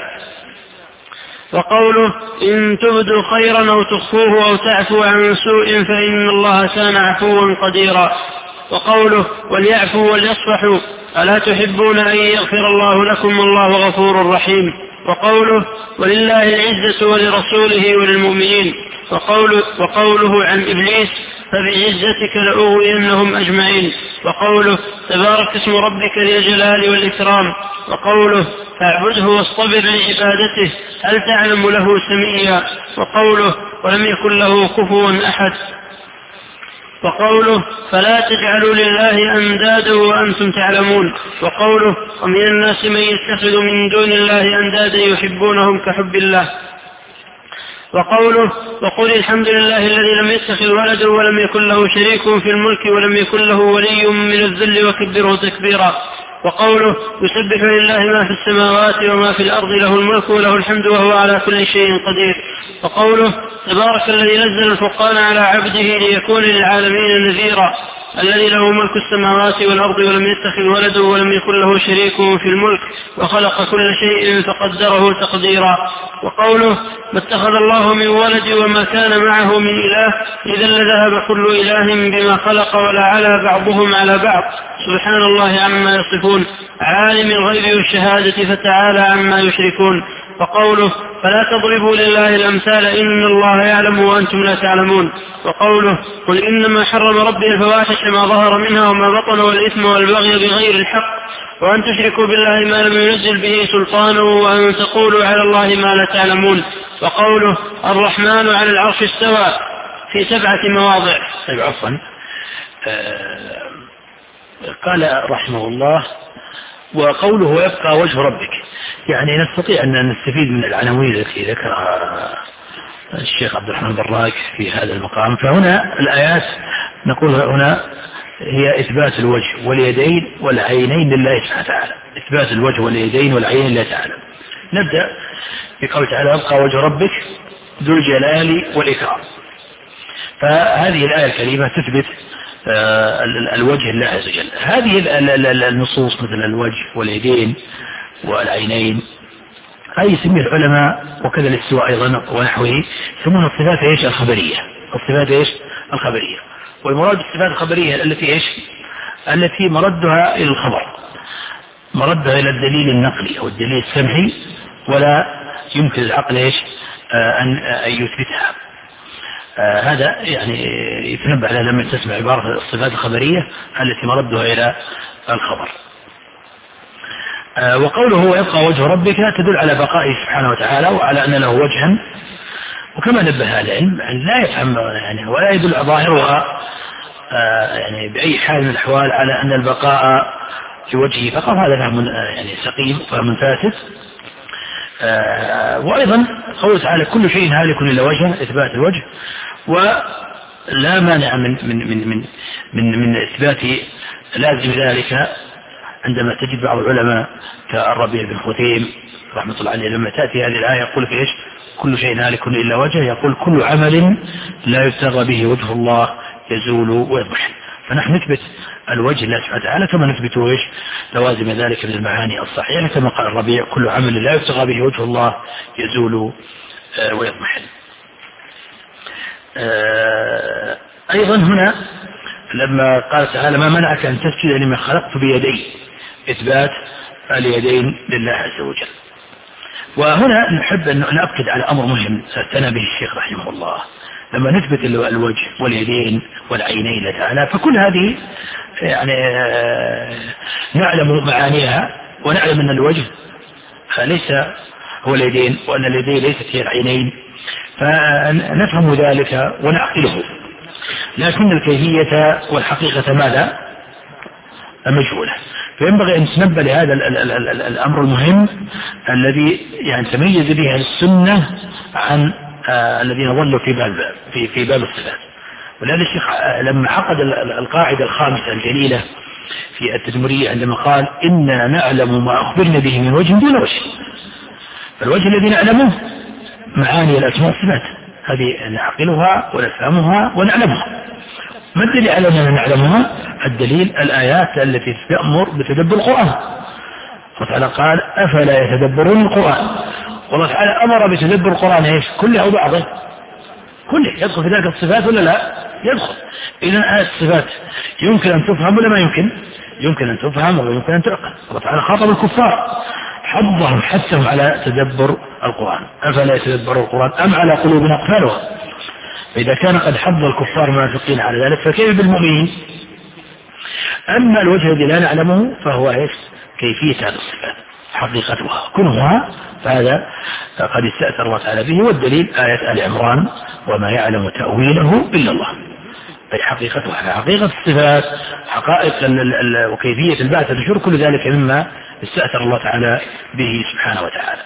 وقوله إن تبدوا خيرا أو تخفوه أو تعفوا عن سوء فإن الله كان عفوا قديرا. وقوله وليعفوا وليصفحوا ألا تحبون أن يغفر الله لكم والله غفور رحيم. وقوله ولله العزة ولرسوله وللمؤمنين. وقوله, وقوله عن إبليس فبعزتك لأغوينهم أجمعين. وقوله تبارك اسم ربك ذي الجلال والإكرام. وقوله فاعبده واصطبر لعبادته هل تعلم له سميا. وقوله ولم يكن له كفوا أحد. وقوله فلا تجعلوا لله أندادا وأنتم تعلمون. وقوله ومن الناس من يتخذ من دون الله أندادا يحبونهم كحب الله. وقوله وقل الحمد لله الذي لم يتخذ ولدا ولم يكن له شريك في الملك ولم يكن له ولي من الذل وكبره تكبيرا. وقوله يسبح لله ما في السماوات وما في الأرض له الملك وله الحمد وهو على كل شيء قدير. وقوله تبارك الذي نزل الفرقان على عبده ليكون للعالمين نذيرا الذي له ملك السماوات والأرض ولم يتخذ ولدا ولم يكن له شريك في الملك وخلق كل شيء فقدره تقديرا. وقوله ما اتخذ الله من ولد وما كان معه من إله إذا لذهب كل إله بما خلق ولا على بعضهم على بعض سبحان الله عما يصفون عالم الغيب والشهادة فتعالى عما يشركون. وقوله فلا تضربوا لله الأمثال إن الله يعلم وأنتم لا تعلمون. وقوله قل إنما حرم ربي الفواحش ما ظهر منها وما بطن والإثم والبغي بغير الحق وأن تشركوا بالله ما لم ينزل به سلطانه وأن تقولوا على الله ما لا تعلمون. وقوله الرحمن على العرش استوى في سبعة مواضع. طيب عفوا آه قال رحمه الله وقوله ويبقى وجه ربك يعني نستطيع أن نستفيد من العناوين التي ذكرها الشيخ عبد الرحمن براك في هذا المقام. فهنا الآيات نقول هنا هي إثبات الوجه واليدين والعينين لله سبحانه وتعالى. إثبات الوجه واليدين والعينين لله تعالى. نبدأ بقول تعالى يبقى وجه ربك ذو الجلال والإكرام. فهذه الآية الكريمة تثبت الوجه لله عز وجل. هذه النصوص مثل الوجه واليدين والعينين هذه يسميه العلماء وكذا الاستواء أيضا ونحوه يسمونها الصفات ايش الخبرية. الصفات ايش الخبرية. والمراد بالصفات الخبرية التي ايش التي مردها إلى الخبر مردها إلى الدليل النقلي أو الدليل السمعي ولا يمكن العقل ايش أن يثبتها. آه هذا يعني يتنبه على لما تسمع عبارة الصفات الخبرية التي مردها إلى الخبر. آه وقوله ويبقى وجه ربك تدل على بقائه سبحانه وتعالى وعلى أن له وجها. وكما نبه العلم لا يفهم يعني ولا يدل ظاهرها آه يعني بأي حال من الأحوال على أن البقاء في وجهه فقط. هذا فهم يعني سقيم فهم فاسد. آه وأيضا قوله تعالى كل شيء هالك إلا وجهه إثبات الوجه ولا مانع من من من من من, من إثبات لازم ذلك عندما تجد بعض العلماء كالربيع بن خثيم رحمة الله عليه لما تأتي هذه الآية يقول في إيش كل شيء هالك إلا وجهه يقول كل عمل لا يبتغى به وجه الله يزول ويضمحل. فنحن نثبت الوجه لله سبحانه وتعالى كما نثبت ايش لوازم ذلك من المعاني الصحيحة كما قال الربيع كل عمل لا يبتغى به وجه الله يزول ويضمحل. أيضا هنا لما قال تعالى ما منعك أن تسجد لما خلقت بيدي إثبات اليدين لله عز وجل. وهنا نحب أن نأكد على أمر مهم استنى به الشيخ رحمه الله لما نثبت الوجه واليدين والعينين لله تعالى فكل هذه يعني نعلم معانيها ونعلم أن الوجه ليس هو اليدين وأن اليدين ليست هي العينين فنفهم ذلك ونعقله. لكن الكيفية والحقيقة ماذا مجهولة. فينبغي أن تنبه لهذا الأمر المهم الذي يعني تميز به السنة عن آه الذين ظلوا في باب في في باب الصفات. ولهذا الشيخ لما عقد القاعدة الخامسة الجليلة في التدمرية عندما قال إنا نعلم ما أخبرنا به من وجه دون وجه. فالوجه الذي نعلمه معاني الأسماء والصفات هذه نعقلها ونفهمها ونعلمها. ما الدليل على أننا نعلمها؟ الدليل الآيات التي تأمر بتدبر القرآن. الله تعالى قال أفلا يتدبرون القرآن. والله تعالى أمر بتدبر القرآن إيش؟ كله أو بعضه؟ كله. يدخل في ذلك الصفات ولا لا؟ يدخل. إذن آيات الصفات يمكن أن تفهم ولا ما يمكن؟ يمكن أن تفهم ويمكن أن تعقل. الله تعالى خاطب الكفار حضهم حثهم على تدبر القرآن. أفلا يتدبر القرآن أم على قلوب أقفالها؟ فإذا كان قد حض الكفار المنافقين على ذلك فكيف بالمؤمنين؟ أما الوجه الذي لا نعلمه فهو إيش؟ كيفية هذه الصفات حقيقتها كنها، فهذا قد استأثر الله تعالى به. والدليل آية آل عمران وما يعلم تأويله إلا الله، أي حقيقتها حقيقة الصفات حقائق ال ال ال وكيفية البعث والنشور، كل ذلك مما استأثر الله تعالى به سبحانه وتعالى.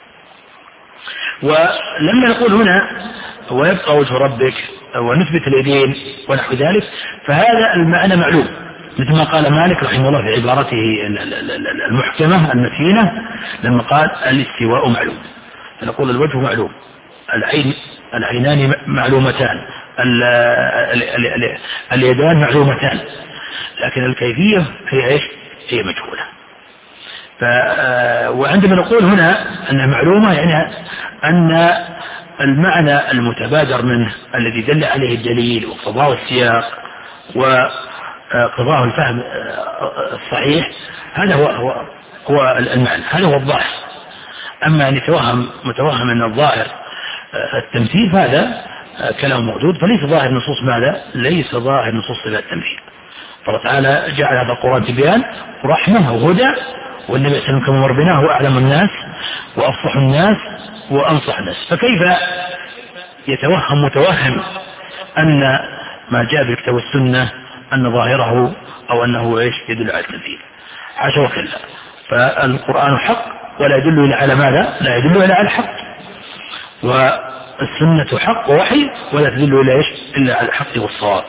ولما نقول هنا ويبقى وجه ربك ونثبت اليدين ونحو ذلك فهذا المعنى معلوم، مثل ما قال مالك رحمه الله في عبارته المحكمة المتينة لما قال الاستواء معلوم، فنقول الوجه معلوم، العين العينان معلومتان، ال ال ال ال اليدان معلومتان، لكن الكيفية هي ايش؟ هي مجهولة. ف وعندما نقول هنا أنها معلومة يعني أن المعنى المتبادر منه الذي دل عليه الدليل واقتضاه السياق وقضاه الفهم الصحيح هذا هو هو, هو المعنى، هذا هو الظاهر. أما أن يتوهم متوهم أن الظاهر التمثيل هذا كلام موجود، فليس ظاهر نصوص ماذا؟ ليس ظاهر نصوص صفات التمثيل. فالله تعالى جعل هذا القرآن تبيان ورحمة وهدى، والنبي صلى الله عليه وسلم كما مر بنا هو أعلم الناس وأفصح الناس وأنصح الناس، فكيف يتوهم متوهم أن ما جاء في الكتاب والسنة أن ظاهره أو أنه إيش يدل على التمثيل؟ حاشا وكلا. فالقرآن حق ولا يدل إلا على ماذا؟ لا يدل إلا على الحق، والسنة حق ووحي ولا تدل إلا إيش؟ إلا على الحق والصواب.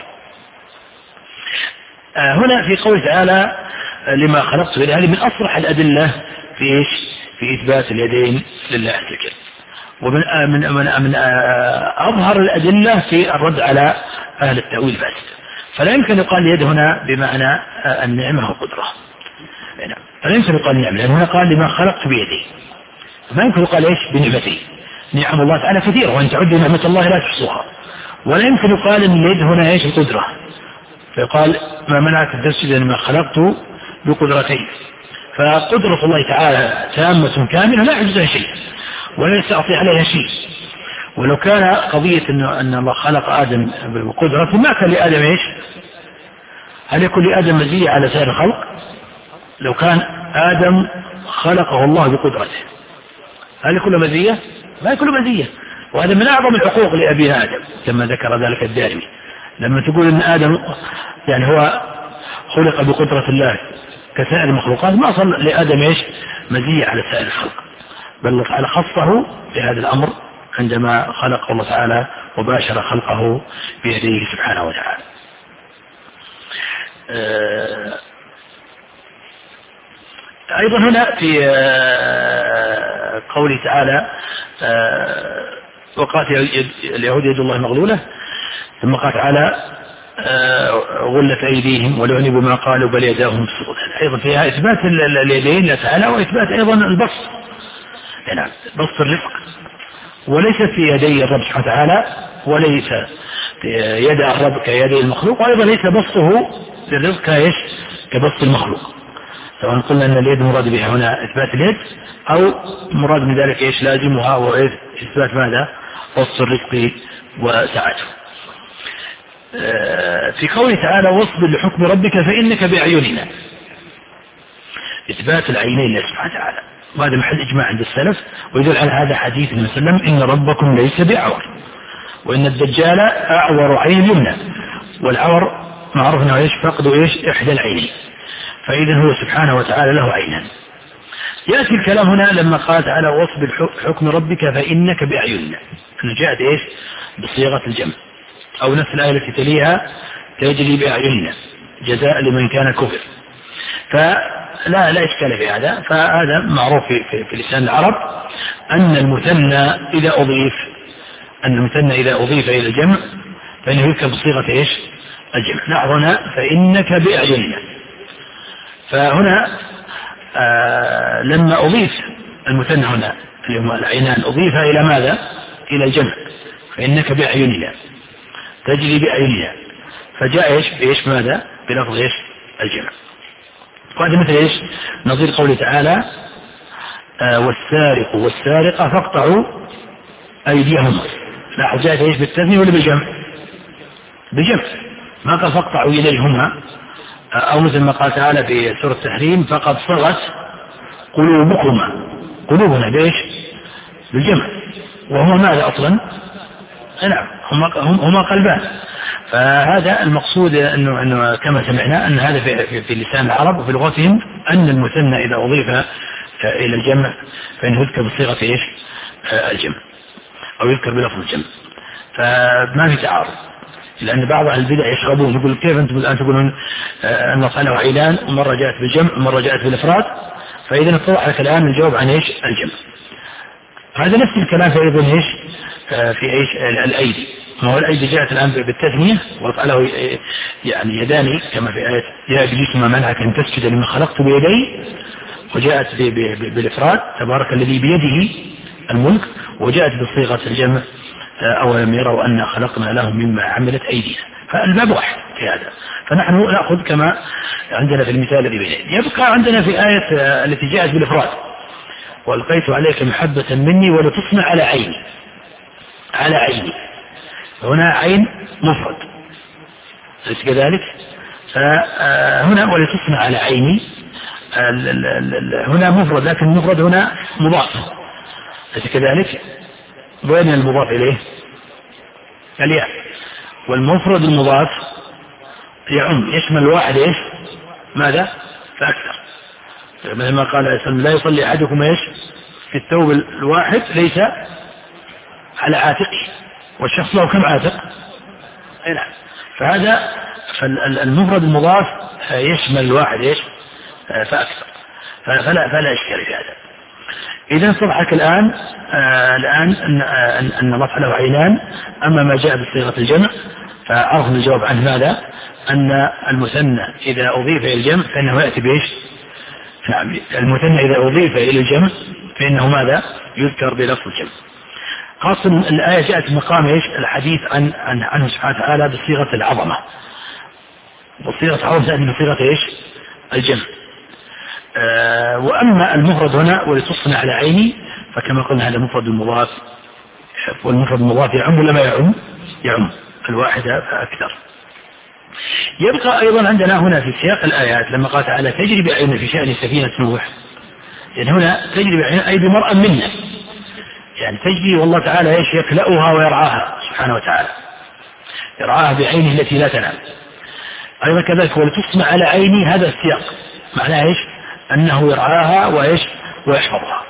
آه هنا في قول تعالى لما خلقت إلى هذه من أصرح الأدلة في إيش؟ في إثبات اليدين لله عز وجل، ومن من من من أظهر الأدلة في الرد على أهل التأويل الفاسد. فلا يمكن يقال اليد هنا بمعنى النعمة والقدرة، فلا يمكن يقال النعمة، لأن هنا قال لما خلقت بيدي، ما يمكن يقال إيش؟ بنعمتي. نعم الله تعالى كثيرة وإن تعدوا نعمة الله لا تحصوها. ولا يمكن يقال أن اليد هنا إيش؟ القدرة، فيقال ما منعك أن تسجد لما خلقت بقدرتين. فقدرة الله تعالى تامة كاملة لا يعجزها شيء ولا يستطيع عليها شيء. ولو كان قضية إنه أن الله خلق آدم بقدرته ما كان لآدم إيش؟ هل يكون لآدم مزية على سائر الخلق؟ لو كان آدم خلقه الله بقدرته هل يكون له مزية؟ ما يكون له مزية. وهذا من أعظم الحقوق لأبينا آدم كما ذكر ذلك الدارمي، لما تقول أن آدم يعني هو خلق بقدرة الله كسائر المخلوقات ما صل لآدم إيش؟ مزية على سائر الخلق، بل الله تعالى خصه بهذا الأمر عندما خلق الله تعالى وباشر خلقه بيديه سبحانه وتعالى. أيضا هنا في قوله تعالى وقالت اليهود يد الله مغلولة، ثم قال تعالى غلت أيديهم ولعنوا بما قالوا بل يداهم مبسوطتان. أيضا فيها إثبات اليدين لله تعالى وإثبات أيضا البسط، نعم بسط الرزق، وليس في يدي الرب سبحانه وتعالى وليس يد الرب كيدي المخلوق، وأيضا ليس بسطه للرزق كايش كبسط المخلوق. سواء قلنا أن اليد مراد بها هنا إثبات اليد أو مراد من ذلك إيش لازمها وإثبات ماذا؟ بسط الرزق وسعته. في قوله تعالى واصبر لحكم ربك فإنك بأعيننا، إثبات العينين لله سبحانه وتعالى، وهذا محل إجماع عند السلف، ويدل على هذا حديث النبي صلى الله عليه وسلم إن ربكم ليس بأعور، وإن الدجال أعور عين اليمنى، والعور معروف أنه إيش؟ فقد إيش؟ إحدى العينين، فإذا هو سبحانه وتعالى له عينان. يأتي الكلام هنا لما قال تعالى واصبر حكم ربك فإنك بأعيننا، أنه جاءت إيش؟ بصيغة الجمع، أو نفس الآية التي تليها تجري بأعيننا جزاء لمن كان كفر. فلا لا إشكال في هذا، فهذا معروف في, في, في لسان العرب أن المثنى إذا أضيف أن المثنى إذا أضيف إلى الجمع فإنه يذكر بصيغة إيش الجمع. لاحظ هنا فإنك بأعيننا، فهنا آه لما أضيف المثنى هنا اللي هم العينان أضيف إلى ماذا؟ إلى الجمع، فإنك بأعيننا تجري بأعيننا، فجاء إيش بإيش ماذا؟ بلفظ إيش الجمع. وهذا مثل إيش نظير قوله تعالى آه والسارق والسارقة فاقطعوا أيديهما. لاحظ جاءت إيش بالتثنية ولا بالجمع؟ بجمع، ما قال فاقطعوا إليهما، أو مثل ما قال تعالى في سورة التحريم فقد صغت قلوبكما، قلوبنا بإيش؟ بالجمع، وهما ماذا أصلا؟ نعم هما, هما قلبان. فهذا المقصود أنه, أنه كما سمعنا أن هذا في, في, في لسان العرب وفي لغتهم أن المثنى إذا أضيف إلى الجمع فإنه يذكر بصيغة إيش الجمع أو يذكر بلفظ الجمع، فما في تعارض. لأن بعض أهل البدع يشغبون يقول كيف أنتم الآن تقولون أن الله له عينان ومرة جاءت بالجمع ومرة جاءت بالإفراد، فإذا اتضح لك الآن الجواب عن إيش الجمع. هذا نفس الكلام في أيضا إيش في إيش الأيدي، ما هو الأيدي جاءت الآن بالتثنية وقاله يعني يداني كما في آية يا إبليس ما منعك أن تسجد لما خلقت بيدي، وجاءت بالإفراد تبارك الذي بيده الملك، وجاءت بصيغة الجمع أولم يروا أن خلقنا لهم مما عملت أيدينا. فالباب واحد في هذا، فنحن نأخذ كما عندنا في المثال الذي بيننا. يبقى عندنا في آية التي جاءت بالإفراد وألقيت عليك محبة مني ولتصنع على عيني، على عيني هنا عين مفرد ليس كذلك، فهنا ولتصنع على عيني هنا مفرد، لكن المفرد هنا مضاف ليس كذلك، وين المضاف إليه؟ الياء، والمفرد المضاف يعم يشمل الواحد إيش ماذا فأكثر، مثل ما قال عليه السلام لا يصلي أحدكم إيش في الثوب الواحد ليس على عاتقه، والشخص له كم عاتق؟ أي نعم. فهذا فالمفرد المضاف يشمل الواحد إيش فأكثر، فلا فلا إشكال في هذا. إذا صبحك الآن آه الآن أن آه أن الله له عينان، أما ما جاء بصيغة الجمع فعرفنا الجواب عن ماذا؟ أن المثنى إذا أضيف إلى الجمع فإنه يأتي بإيش؟ نعم المثنى إذا أضيف إلى الجمع فإنه ماذا؟ يذكر بلفظ الجمع. خاصة الآية جاءت مقام إيش؟ الحديث عن عن عنه سبحانه وتعالى بصيغة العظمة، وصيغة العظمة تأتي بصيغة إيش؟ الجمع. آه وأما المفرد هنا ولتصنع على عيني فكما قلنا هذا مفرد المضاف، والمفرد المضاف يعم ولا ما يعم؟ يعم الواحدة فأكثر. يبقى أيضا عندنا هنا في سياق الآيات لما قال تعالى تجري بأعيننا في شأن سفينة نوح، يعني هنا تجري بأعيننا أي بمرأة منا، يعني تجري والله تعالى ايش يكلأها ويرعاها سبحانه وتعالى، يرعاها بعينه التي لا تنام. أيضا كذلك ولتصنع على عيني، هذا السياق معناه ايش؟ أنه يرعاها وإيش ويحفظها.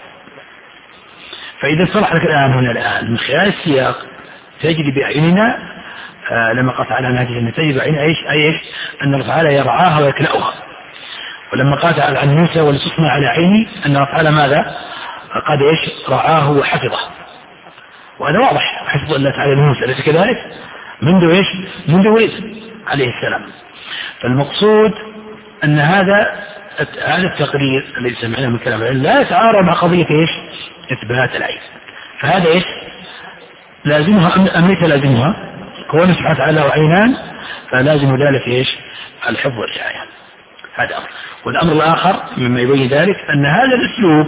فإذا صلح لك الآن هنا الآن من خلال السياق تجري بأعيننا، آه لما قال تعالى أن تجري بأعيننا إيش أي إيش أن الله تعالى يرعاها ويكلأها. ولما قال تعالى عن موسى ولتصنع على عيني أن الله تعالى ماذا؟ قد إيش رعاه وحفظه، وهذا واضح حفظ الله تعالى لموسى ليس كذلك منذ إيش منذ ولد عليه السلام. فالمقصود أن هذا هذا التقرير الذي سمعناه من كلام العلم لا يتعارض مع قضية إيش إثبات العين. فهذا إيش لازمها أم ليس لازمها؟ كونه سبحانه وتعالى وعينان فلازم ذلك إيش الحفظ والرعاية. هذا أمر. والأمر الآخر مما يبين ذلك أن هذا الأسلوب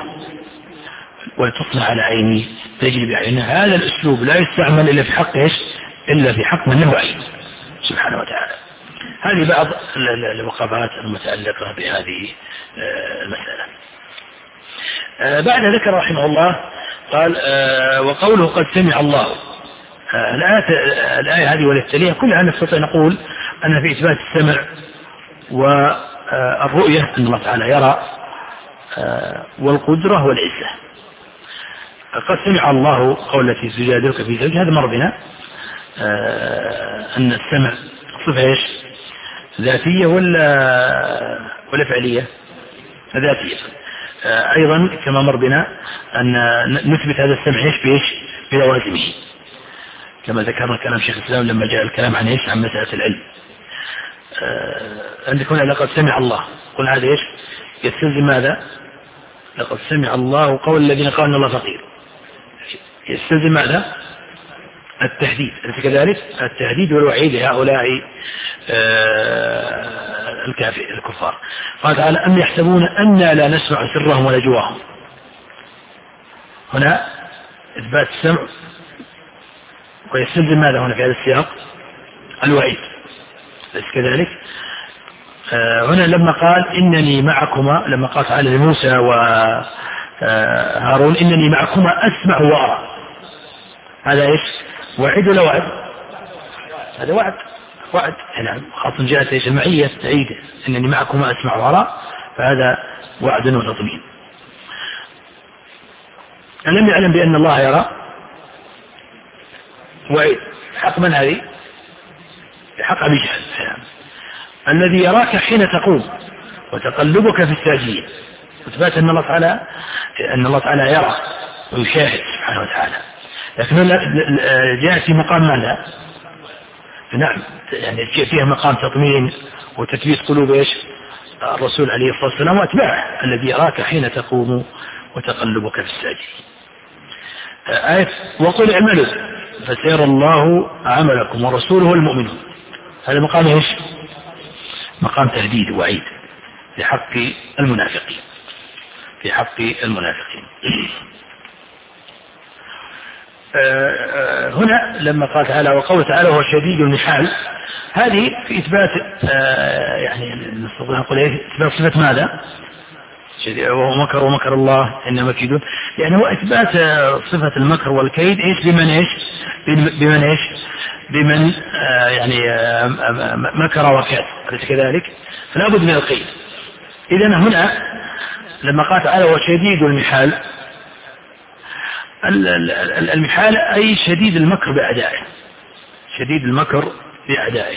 ولتصنع على عيني تجري بعينها، هذا الأسلوب لا يستعمل إلا في حق إيش إلا في حق من له عين سبحانه وتعالى. هذه بعض الوقفات المتعلقة بهذه المسألة. بعد ذكر رحمه الله قال وقوله قد سمع الله، الآية هذه والتالية كلها نستطيع نقول أن في إثبات السمع والرؤية أن الله تعالى يرى والقدرة والعزة. قد سمع الله قول التي تجادلك في زوجها، هذا مر بنا أن السمع صفة إيش ذاتية ولا ولا فعلية؟ ذاتية. أيضا كما مر بنا أن نثبت هذا السمع إيش بإيش بلوازمه، كما ذكرنا كلام شيخ الإسلام لما جاء الكلام عن إيش؟ عن مسألة العلم. عندك هنا لقد سمع الله، قل هذا إيش؟ يستلزم ماذا؟ لقد سمع الله قول الذين قالوا إن الله فقير، يستلزم ماذا؟ التهديد، أليس كذلك؟ التهديد والوعيد لهؤلاء الكافر الكفار. قال تعالى أم يحسبون أنا لا نسمع سرهم ونجواهم. هنا إثبات السمع، ويستلزم ماذا هنا في هذا السياق؟ الوعيد، أليس كذلك؟ هنا لما قال إنني معكما، لما قال تعالى لموسى وهارون إنني معكما أسمع وأرى، هذا إيش؟ وعد ولا وعد؟ هذا وعد، وعد. نعم، خاصة جاءت إيش؟ المعية تعيده، إنني معكما أسمع وأرى، فهذا وعد وتضمين. ألم يعلم بأن الله يرى؟ وعيد. حق من هذه؟ حق أبي جهل. نعم. الذي يراك حين تقوم وتقلبك في الساجدين، وثبات أن الله تعالى أن الله تعالى يرى ويشاهد سبحانه وتعالى، لكن جاء في مقام ماذا؟ نعم، يعني فيها مقام تطمين وتثبيت قلوب ايش؟ الرسول عليه الصلاة والسلام وأتباعه، الذي يراك حين تقوم وتقلبك في الساجدين. آية وقل اعملوا فسيرى الله عملكم ورسوله والمؤمنون، هذا مقام ايش؟ مقام تهديد ووعيد في حق المنافقين، في حق المنافقين. هنا لما قال تعالى وقول تعالى هو شديد المحال، هذه في إثبات يعني نستطيع نقول إيه؟ إثبات صفة ماذا؟ ومكر ومكر الله إنما كيدون، يعني هو إثبات صفة المكر والكيد إيش؟ بمن إيش؟ بمن إيش؟ بمن يعني مكر وكاد، أليس كذلك؟ فلا بد من القيد. إذن هنا لما قال تعالى هو شديد المحال، المحال أي شديد المكر بأعدائه، شديد المكر بأعدائه.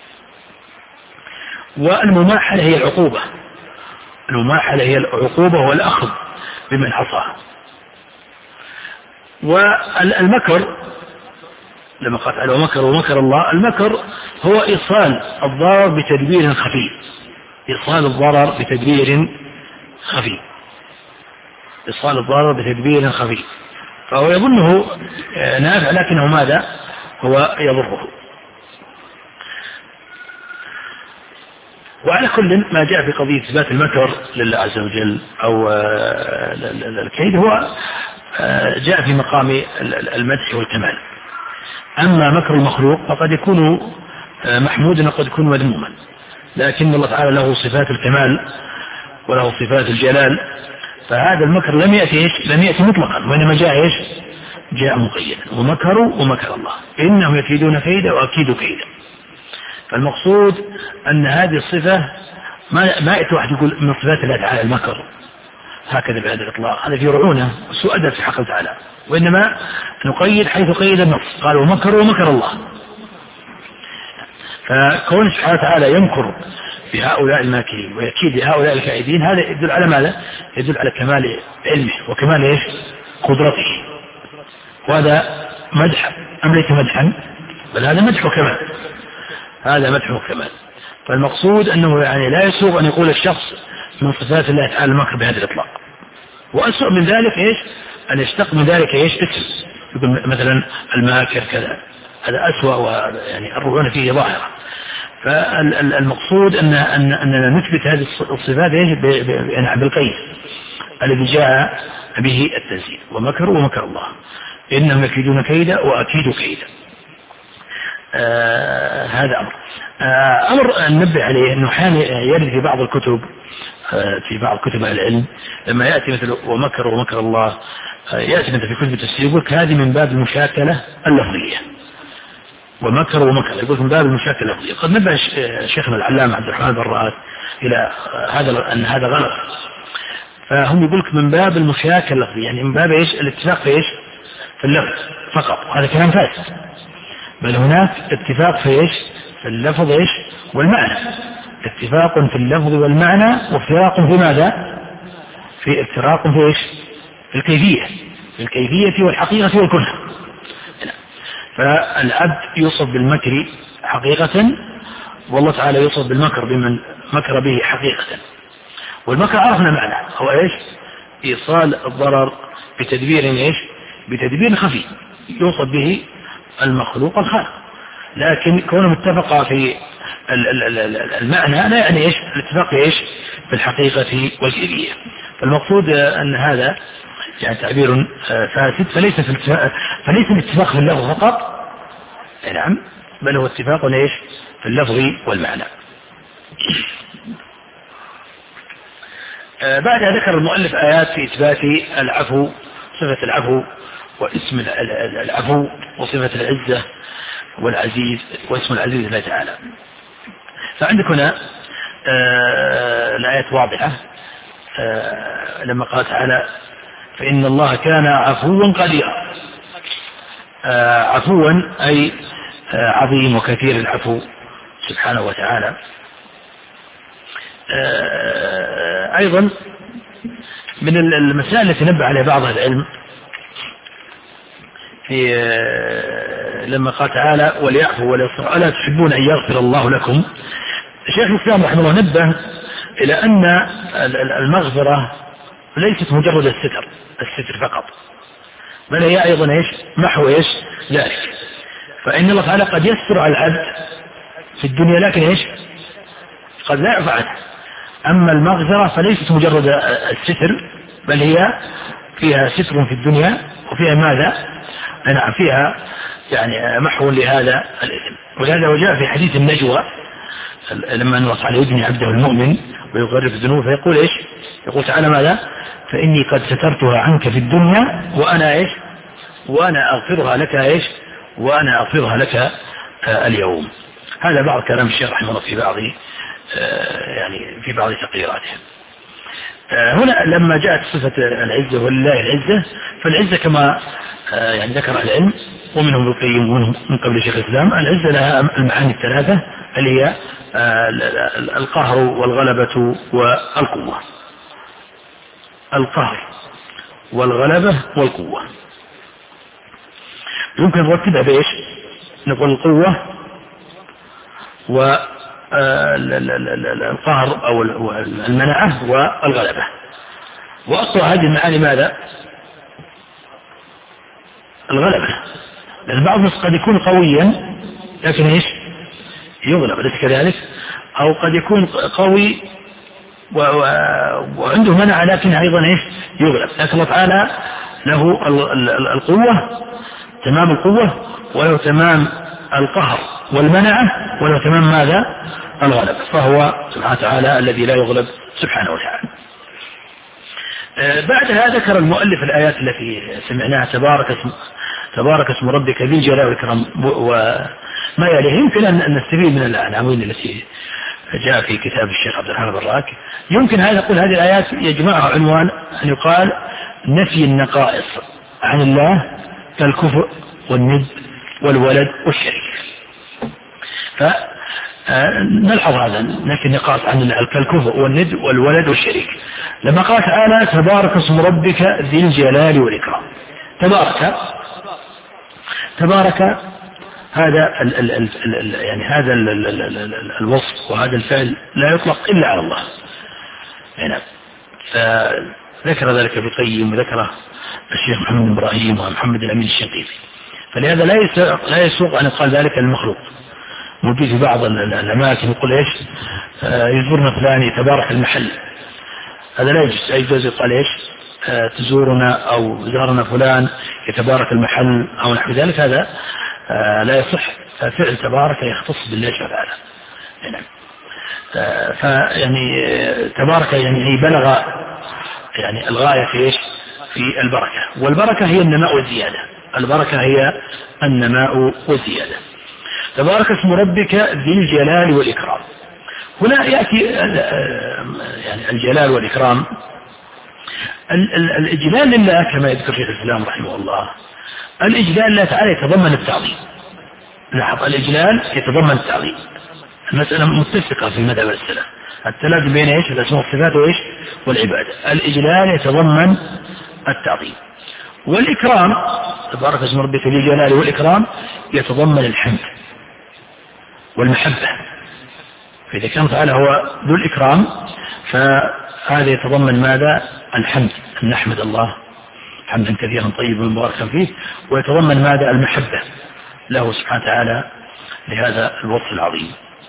والمماحلة هي العقوبة، المماحلة هي العقوبة والأخذ بمن عصاه. والمكر لما قال تعالى ومكر ومكر الله، المكر هو إيصال الضرر بتدبير خفي، إيصال الضرر بتدبير خفي، إيصال الضرر بتدبير خفي، فهو يظنه نافع لكنه ماذا؟ هو يضره. وعلى كل ما جاء في قضية إثبات المكر لله عز وجل أو الكيد هو جاء في مقام المدح والكمال. أما مكر المخلوق فقد يكون محمودا وقد يكون مذموما، لكن الله تعالى له صفات الكمال وله صفات الجلال، فهذا المكر لم يأتي إيش؟ لم يأتي مطلقا، وإنما جاء إيش؟ جاء مقيدا. ومكروا ومكر الله إنهم يكيدون كيدا وأكيد كيدا. فالمقصود أن هذه الصفة ما ما يأتي واحد يقول من صفات الله تعالى المكر هكذا بهذا الإطلاق، هذا في رعونة وسوء أدب في حق الله تعالى، وإنما نقيد حيث قيد النص، قال ومكروا ومكر الله. فكون سبحانه وتعالى يمكر بهؤلاء الماكرين ويكيد لهؤلاء الكائدين، هذا يدل على ماذا؟ يدل على كمال علمه وكمال ايش؟ قدرته. وهذا مدح أم ليس مدحا؟ بل هذا مدح وكمال، هذا مدح وكمال. فالمقصود أنه يعني لا يسوغ أن يقول الشخص من صفات الله تعالى المكر بهذا الإطلاق. وأسوأ من ذلك ايش؟ أن يشتق من ذلك ايش؟ اسم، يقول مثلا الماكر كذا، هذا أسوأ ويعني الرعونة فيه ظاهرة. فالمقصود أن أن أننا نثبت هذه الصفات يعني بالقيد الذي جاء به التنزيل، ومكروا ومكر الله إنهم يكيدون كيدا وأكيد كيدا. آه هذا أمر آه أمر ننبه عليه أنه أحيانا يرد في بعض الكتب آه في بعض كتب العلم لما يأتي مثل ومكر ومكر الله آه يأتي مثل في كتب التفسير يقول هذه من باب المشاكلة اللفظية، ومكر ومكر يقول من باب المشاكلة اللفظية. قد نبه شيخنا العلامة عبد الرحمن برات إلى هذا أن هذا غلط، فهم يقولك من باب المشاكلة اللفظية، يعني من باب إيش؟ الاتفاق في إيش؟ في اللفظ فقط، هذا كلام فاسد، بل هناك اتفاق في إيش؟ في اللفظ إيش؟ والمعنى، اتفاق في اللفظ والمعنى، وافتراق في ماذا؟ في افتراق في إيش؟ في الكيفية، في الكيفية والحقيقة والكنه. فالعبد يوصف بالمكر حقيقة، والله تعالى يوصف بالمكر بمن مكر به حقيقة. والمكر عرفنا معنى هو ايش؟ ايصال الضرر بتدبير ايش؟ بتدبير خفي يوصف به المخلوق الخالق، لكن كونه متفق في المعنى لا يعني ايش؟ الاتفاق ايش؟ في الحقيقة والكيفية. فالمقصود ان هذا يعني تعبير فاسد، فليس في فليس الاتفاق في اللفظ فقط، نعم، بل هو اتفاق ايش؟ في اللفظ والمعنى. بعدها ذكر المؤلف آيات في إثبات العفو، صفة العفو واسم العفو وصفة العزة والعزيز واسم العزيز الله تعالى. فعندك هنا الآيات واضحة لما قال تعالى فإن الله كان عفوا قديرا. عفوا أي عظيم وكثير العفو سبحانه وتعالى. أيضا من المسائل التي نبه عليها بعض العلم في لما قال تعالى وليعفوا وليصفحوا ألا تحبون أن يغفر الله لكم. الشيخ الإسلام رحمه الله نبه إلى أن المغفرة ليست مجرد الستر الستر فقط، بل هي أيضا إيش؟ محو إيش؟ ذلك. فإن الله تعالى قد يستر على العبد في الدنيا لكن إيش؟ قد لا يعفو عنه. أما المغفرة فليست مجرد الستر، بل هي فيها ستر في الدنيا وفيها ماذا؟ نعم، فيها يعني محو لهذا الإثم. ولهذا وجاء في حديث النجوى لما أن الله تعالى يدني عبده المؤمن ويغرف الذنوب فيقول إيش؟ يقول تعالى ماذا؟ فإني قد سترتها عنك في الدنيا وأنا إيش؟ وأنا أغفرها لك إيش؟ وأنا أغفرها لك اليوم. هذا بعض كلام الشيخ رحمه الله في بعض يعني في بعض تقريراته. هنا لما جاءت صفة العزة ولله العزة، فالعزة كما يعني ذكر العلم ومنهم ابن القيم ومنهم من قبل شيخ الإسلام، العزة لها المعاني الثلاثة اللي هي القهر والغلبة والقوة. القهر والغلبة والقوة يمكن نرتبها بإيش؟ نقول القوة والقهر أو المناعة والغلبة. وأقوى هذه المعاني ماذا؟ الغلبة، لأن بعض الناس قد يكون قويا لكن إيش؟ يغلب، أليس كذلك؟ أو قد يكون قوي وعنده منع لكن أيضا إيش؟ يغلب. لكن الله تعالى له القوة تمام القوة، وله تمام القهر والمنعة، وله تمام ماذا؟ الغلب. فهو سبحانه وتعالى الذي لا يغلب سبحانه وتعالى. بعدها ذكر المؤلف الآيات التي سمعناها تبارك اسم تبارك اسم ربك ذي الجلال والإكرام وما يليه. يمكن أن نستفيد من العناوين التي جاء في كتاب الشيخ عبد الرحمن البراك. يمكن هذا نقول هذه الآيات يجمعها عنوان أن يقال نفي النقائص عن الله كالكفر والند والولد والشريك. فنلحظ هذا نفي النقائص عن الله كالكفر والند والولد والشريك. لما قال تعالى تبارك اسم ربك ذي الجلال والإكرام. تبارك تبارك هذا ال ال ال ال يعني هذا ال ال ال ال الوصف وهذا الفعل لا يطلق إلا على الله. يعني فذكر ذلك ابن القيم وذكره الشيخ محمد بن إبراهيم ومحمد الأمين الشنقيطي. فلهذا لا لا يسوق أن يقال ذلك المخلوق. موجود في بعض الأماكن يقول إيش يزورنا فلان يتبارك المحل، هذا لا يجوز. يجوز يقال إيش تزورنا أو زارنا فلان يتبارك المحل أو نحو ذلك، هذا لا يصح. ففعل تبارك يختص بالله تعالى. يعني فيعني تبارك يعني بلغ يعني الغاية في إيش في البركة، والبركة هي النماء والزيادة. البركة هي النماء والزيادة. تبارك اسم ربك ذي الجلال والإكرام. هنا يأتي يعني الجلال والإكرام. الإجلال لله كما يذكر شيخ الإسلام رحمه الله، الإجلال الله تعالى يتضمن التعظيم. لاحظ الإجلال يتضمن التعظيم. المسألة متفقة في مذهب السلف، التلازم بين إيش الأسماء والصفات وإيش والعبادة. الإجلال يتضمن التعظيم، والإكرام تبارك اسم ربك ذي الجلال والإكرام يتضمن الحمد والمحبة، فإذا كان تعالى هو ذو الإكرام فهذا يتضمن ماذا؟ الحمد، أن نحمد الله حمدا كثيرا طيبا مباركا فيه، ويتضمن ماذا؟ المحبة له سبحانه وتعالى لهذا الوصف العظيم.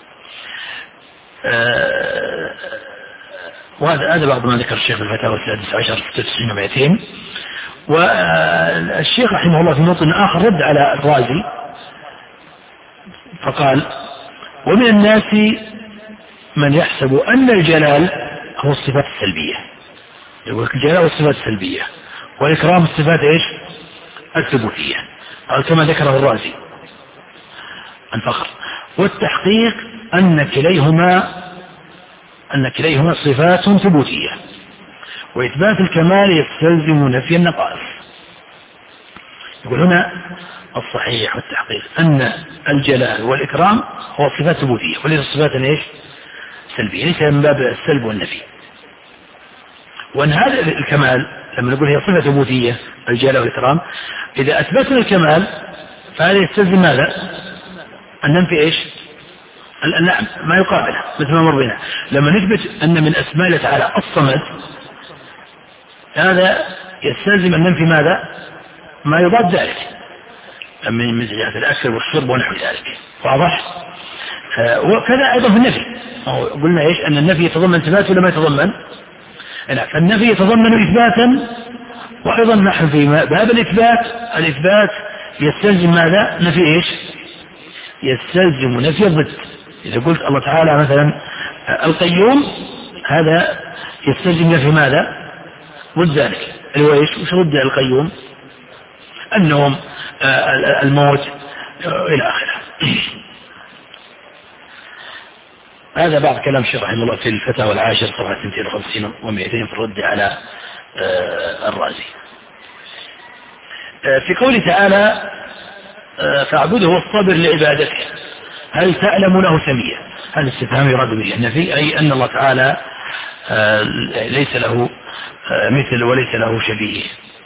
آه وهذا هذا بعض ما ذكر الشيخ الفتاوى السادس عشر ستة وتسعين ومئتين. والشيخ رحمه الله في موطن آخر رد على الرازي فقال: ومن الناس من يحسب أن الجلال هو الصفات السلبية، يقول الجلال هو الصفات السلبية والإكرام الصفات إيش؟ الثبوتية، أو كما ذكره الرازي الفخر. والتحقيق أن كليهما أن كليهما صفات ثبوتية، وإثبات الكمال يستلزم نفي النقائص. يقول هنا الصحيح والتحقيق أن الجلال والإكرام هو صفات ثبوتية وليس صفات إيش؟ سلبية، ليس من باب السلب والنفي. وأن هذا الكمال لما نقول هي صفة ثبوتية الجلال والإكرام، إذا أثبتنا الكمال فهذا يستلزم ماذا؟ أن ننفي إيش؟ النعم ما يقابله، مثل ما مر بنا لما نثبت أن من أسماء الله تعالى الصمد، هذا يستلزم أن ننفي ماذا؟ ما يضاد ذلك من مثل الأكل والشرب ونحو ذلك. واضح؟ آه وكذا أيضا في النفي، قلنا إيش؟ أن النفي يتضمن إثبات ولا ما يتضمن؟ فالنفي يتضمن إثباتا، وأيضا نحن في باب الإثبات الإثبات يستلزم ماذا؟ نفي إيش؟ يستلزم نفي الضد. إذا قلت الله تعالى مثلا القيوم، هذا يستلزم نفي ماذا؟ ضد ذلك اللي هو إيش؟ وش ضد القيوم؟ النوم، الموت، إلى آخره. هذا بعض كلام الشيخ رحمه الله في الفتاوى العاشر صفحة اثنين وخمسين ومئتين في الرد على الرازي. في قوله تعالى فاعبده والصبر لعبادته، هل تعلم له سميا؟ هذا الاستفهام يراد به النفي، أي أن الله تعالى ليس له مثل وليس له شبيه.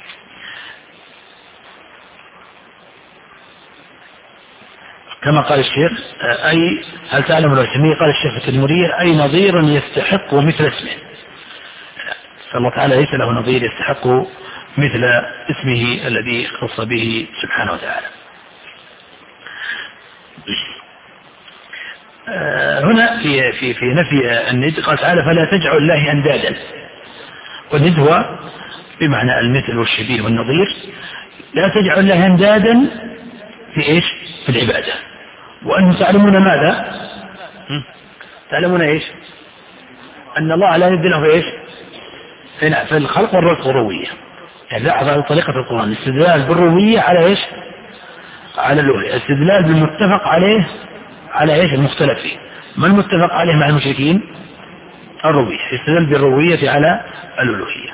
كما قال الشيخ أي هل تعلم له سميا، قال الشيخ التدمرية أي نظير يستحق مثل اسمه، فالله تعالى ليس له نظير يستحق مثل اسمه الذي خص به سبحانه وتعالى. هنا في في في نفي الند قال تعالى فلا تجعل الله أندادا، والند هو بمعنى المثل والشبيه والنظير. لا تجعل الله أندادا في إيش؟ في العبادة. وأنتم تعلمون ماذا؟ تعلمون إيش؟ أن الله لا ند له في إيش؟ في الخلق والرزق والربوبية. يعني لاحظ على طريقة القرآن الاستدلال بالربوبية على إيش؟ على الألوهية، الاستدلال بالمتفق عليه على إيش؟ المختلف فيه. ما المتفق عليه مع المشركين؟ الربوبية، يستدل بالربوبية على الألوهية.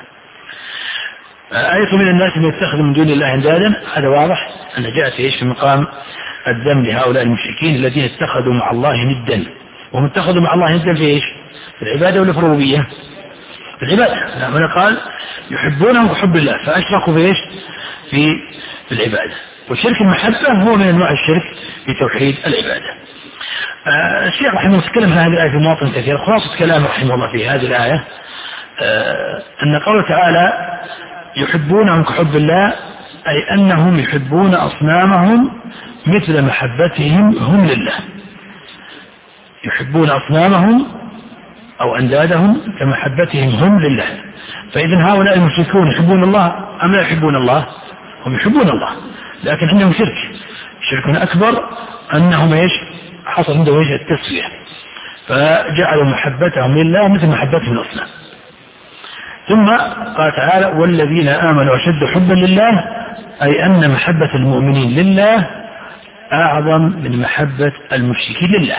آية من الناس من يتخذ من دون الله أندادا، هذا واضح أن جاءت إيش؟ في مقام الذم لهؤلاء المشركين الذين اتخذوا مع الله ندا. وهم اتخذوا مع الله ندا في إيش؟ في العبادة ولا في الربوبية؟ في العبادة. هنا قال يحبونهم كحب الله، فأشركوا في إيش؟ في في العبادة. وشرك المحبة هو من أنواع الشرك في توحيد العبادة. آه الشيخ رحمه الله تكلم عن هذه الآية في مواطن كثير. خلاصة كلام رحمه الله في هذه الآية آه أن قوله تعالى يحبونهم كحب الله، أي أنهم يحبون أصنامهم مثل محبتهم هم لله. يحبون أصنامهم أو أندادهم كمحبتهم هم لله. فإذا هؤلاء المشركون يحبون الله أم لا يحبون الله؟ هم يحبون الله، لكن عندهم شرك، شرك أكبر أنهم إيش؟ حصل عندهم إيش؟ التسوية، فجعلوا محبتهم لله مثل محبتهم الأصنام. ثم قال تعالى والذين آمنوا أشد حبا لله، أي أن محبة المؤمنين لله أعظم من محبة المشركين لله،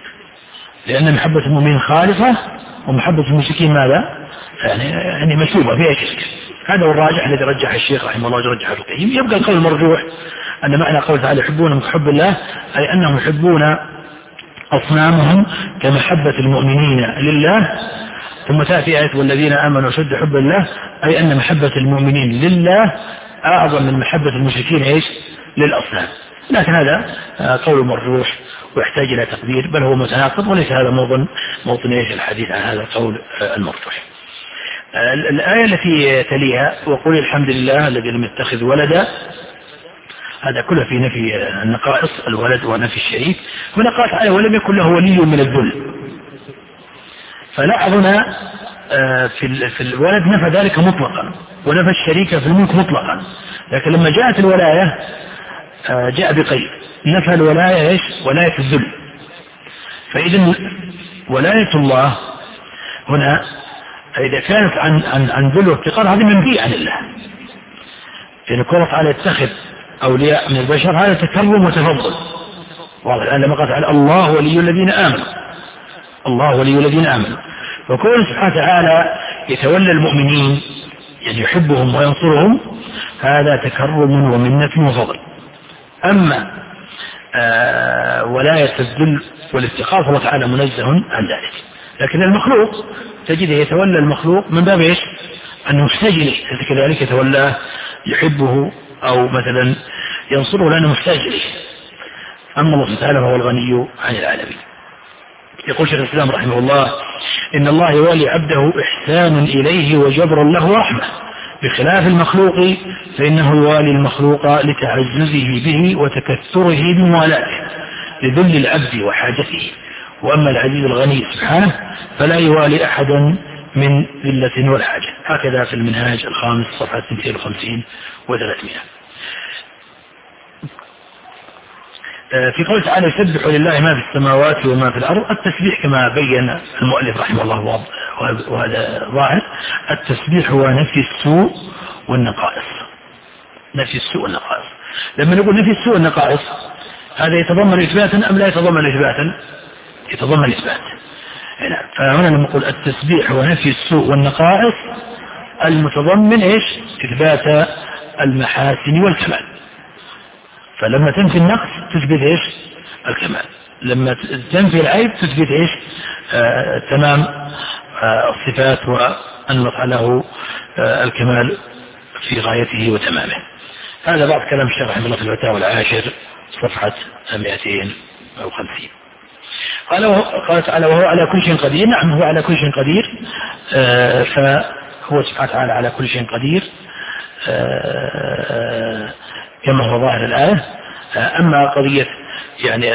لأن محبة المؤمنين خالصة ومحبة المشركين ماذا؟ يعني يعني مشوبة فيها شرك. هذا هو الراجح الذي رجح الشيخ رحمه الله رجح القيم. يبقى القول المرجوح أن معنى قول تعالى يحبونهم كحب الله، أي أنهم يحبون أصنامهم كمحبة المؤمنين لله. ثم تأتي آية والذين آمنوا أشد حبا لله، أي أن محبة المؤمنين لله أعظم من محبة المشركين إيش للأصنام. لكن هذا قول مرجوح ويحتاج إلى تقدير، بل هو متناقض، وليس هذا موطن موطن إيش الحديث عن هذا القول المرجوح. الآية التي تليها وقل الحمد لله الذي لم يتخذ ولدا، هذا كله في نفي النقائص الولد ونفي الشريك. هنا قال تعالى ولم يكن له ولي من الذل، فلاحظنا في في الولد نفى ذلك مطلقا ونفى الشريك في الملك مطلقا، لكن لما جاءت الولاية جاء بقيد، نفى الولاية ايش؟ ولاية الذل. فإذا ولاية الله هنا إذا كانت عن عن عن ذل وافتقار هذه منفية عن الله، لأن الله تعالى يتخذ أولياء من البشر هذا تكرم وتفضل. واضح الآن لما قال تعالى الله ولي الذين آمنوا، الله ولي الذين آمنوا، وكون سبحانه وتعالى يتولى المؤمنين يعني يحبهم وينصرهم هذا تكرم ومنة وفضل. أما آه ولاية الذل والافتقار فالله تعالى منزه عن ذلك. لكن المخلوق تجده يتولى المخلوق من باب ايش؟ أنه محتاج إليه، كذلك يتولى يحبه أو مثلا ينصره لأنه محتاج إليه. أما الله تعالى فهو الغني عن العالمين. يقول شيخ الإسلام رحمه الله إن الله يوالي عبده إحسان إليه وجبر له رحمة، بخلاف المخلوق فإنه يوالي المخلوق لتعززه به وتكثره بموالاته لذل العبد وحاجته. وأما العزيز الغني سبحانه فلا يوالي أحدا من ذلة ولا حاجة. هكذا في المنهاج الخامس صفحة مئتين وخمسين وثلاثمائة. في قول تعالى يسبح لله ما في السماوات وما في الأرض، التسبيح كما بين المؤلف رحمه الله وهذا ظاهر، التسبيح هو نفي السوء والنقائص. نفي السوء والنقائص، لما نقول نفي السوء والنقائص هذا يتضمن إثباتا أم لا يتضمن إثباتا؟ يتضمن إثبات. فهنا لما نقول التسبيح هو نفي السوء والنقائص المتضمن إيش؟ إثبات المحاسن والكمال. فلما تنفي النقص تثبت إيش؟ الكمال. لما تنفي العيب تثبت إيش؟ آه تمام آه الصفات، وأن الله له آه الكمال في غايته وتمامه. هذا بعض كلام الشيخ رحمه الله في الفتاوى العاشر صفحة مئتين وخمسين. قال قال تعالى وهو على كل شيء قدير. نعم هو على كل شيء قدير، آه فهو سبحانه وتعالى على كل شيء قدير آه كما هو ظاهر الآية. آه أما قضية يعني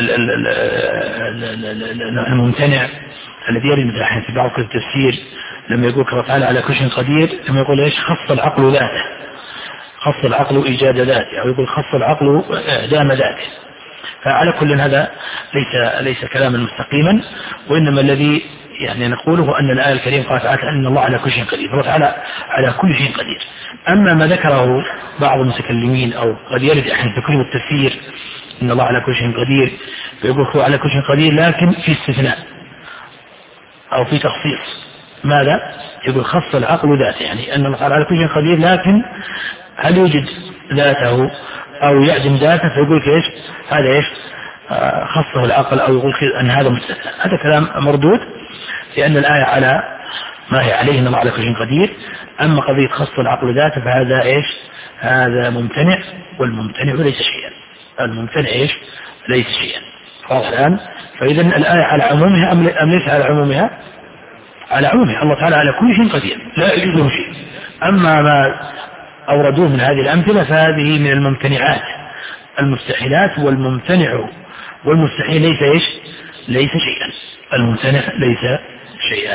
الممتنع الذي يرد الحين في بعض التفسير لما يقول الله تعالى على كل شيء قدير، لما يقول ايش؟ خص العقل ذاته، خص العقل إيجاد ذاته، أو يقول خص العقل إعدام ذاته. فعلى كل هذا ليس ليس كلاما مستقيما، وإنما الذي يعني نقوله أن الآية الكريمة قالت تعالى أن الله على كل شيء قدير، فالله تعالى على كل شيء قدير. أما ما ذكره بعض المتكلمين أو قد يرد أحيانا في كتب التفسير أن الله على كل شيء قدير، فيقول هو على كل شيء قدير لكن في استثناء أو في تخصيص. ماذا؟ يقول خص العقل ذاته، يعني أن الله تعالى على كل شيء قدير لكن هل يوجد ذاته أو يعدم ذاته، فيقول ايش؟ هذا ايش؟ آه خصه العقل، أو يقول أن هذا مستثنى. هذا كلام مردود، لأن الآية على ما هي عليه أن الله على كل شيء قدير. أما قضية خص العقل ذاته فهذا ايش؟ هذا ممتنع، والممتنع ليس شيئا. الممتنع ايش؟ ليس شيئا. واضح الآن؟ فإذا الآية على عمومها أم ليس على عمومها؟ على عمومها. الله تعالى على كل شيء قدير لا يجوزه شيء. أما ما أوردوه من هذه الأمثلة فهذه من الممتنعات المستحيلات، والممتنع والمستحيل ليس إيش؟ ليس شيئا. الممتنع ليس شيئا.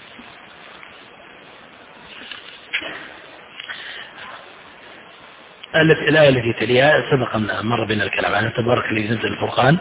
الآية التي تليها سبق أن مر بنا الكلام عنها، تبارك الذي نزل الفرقان.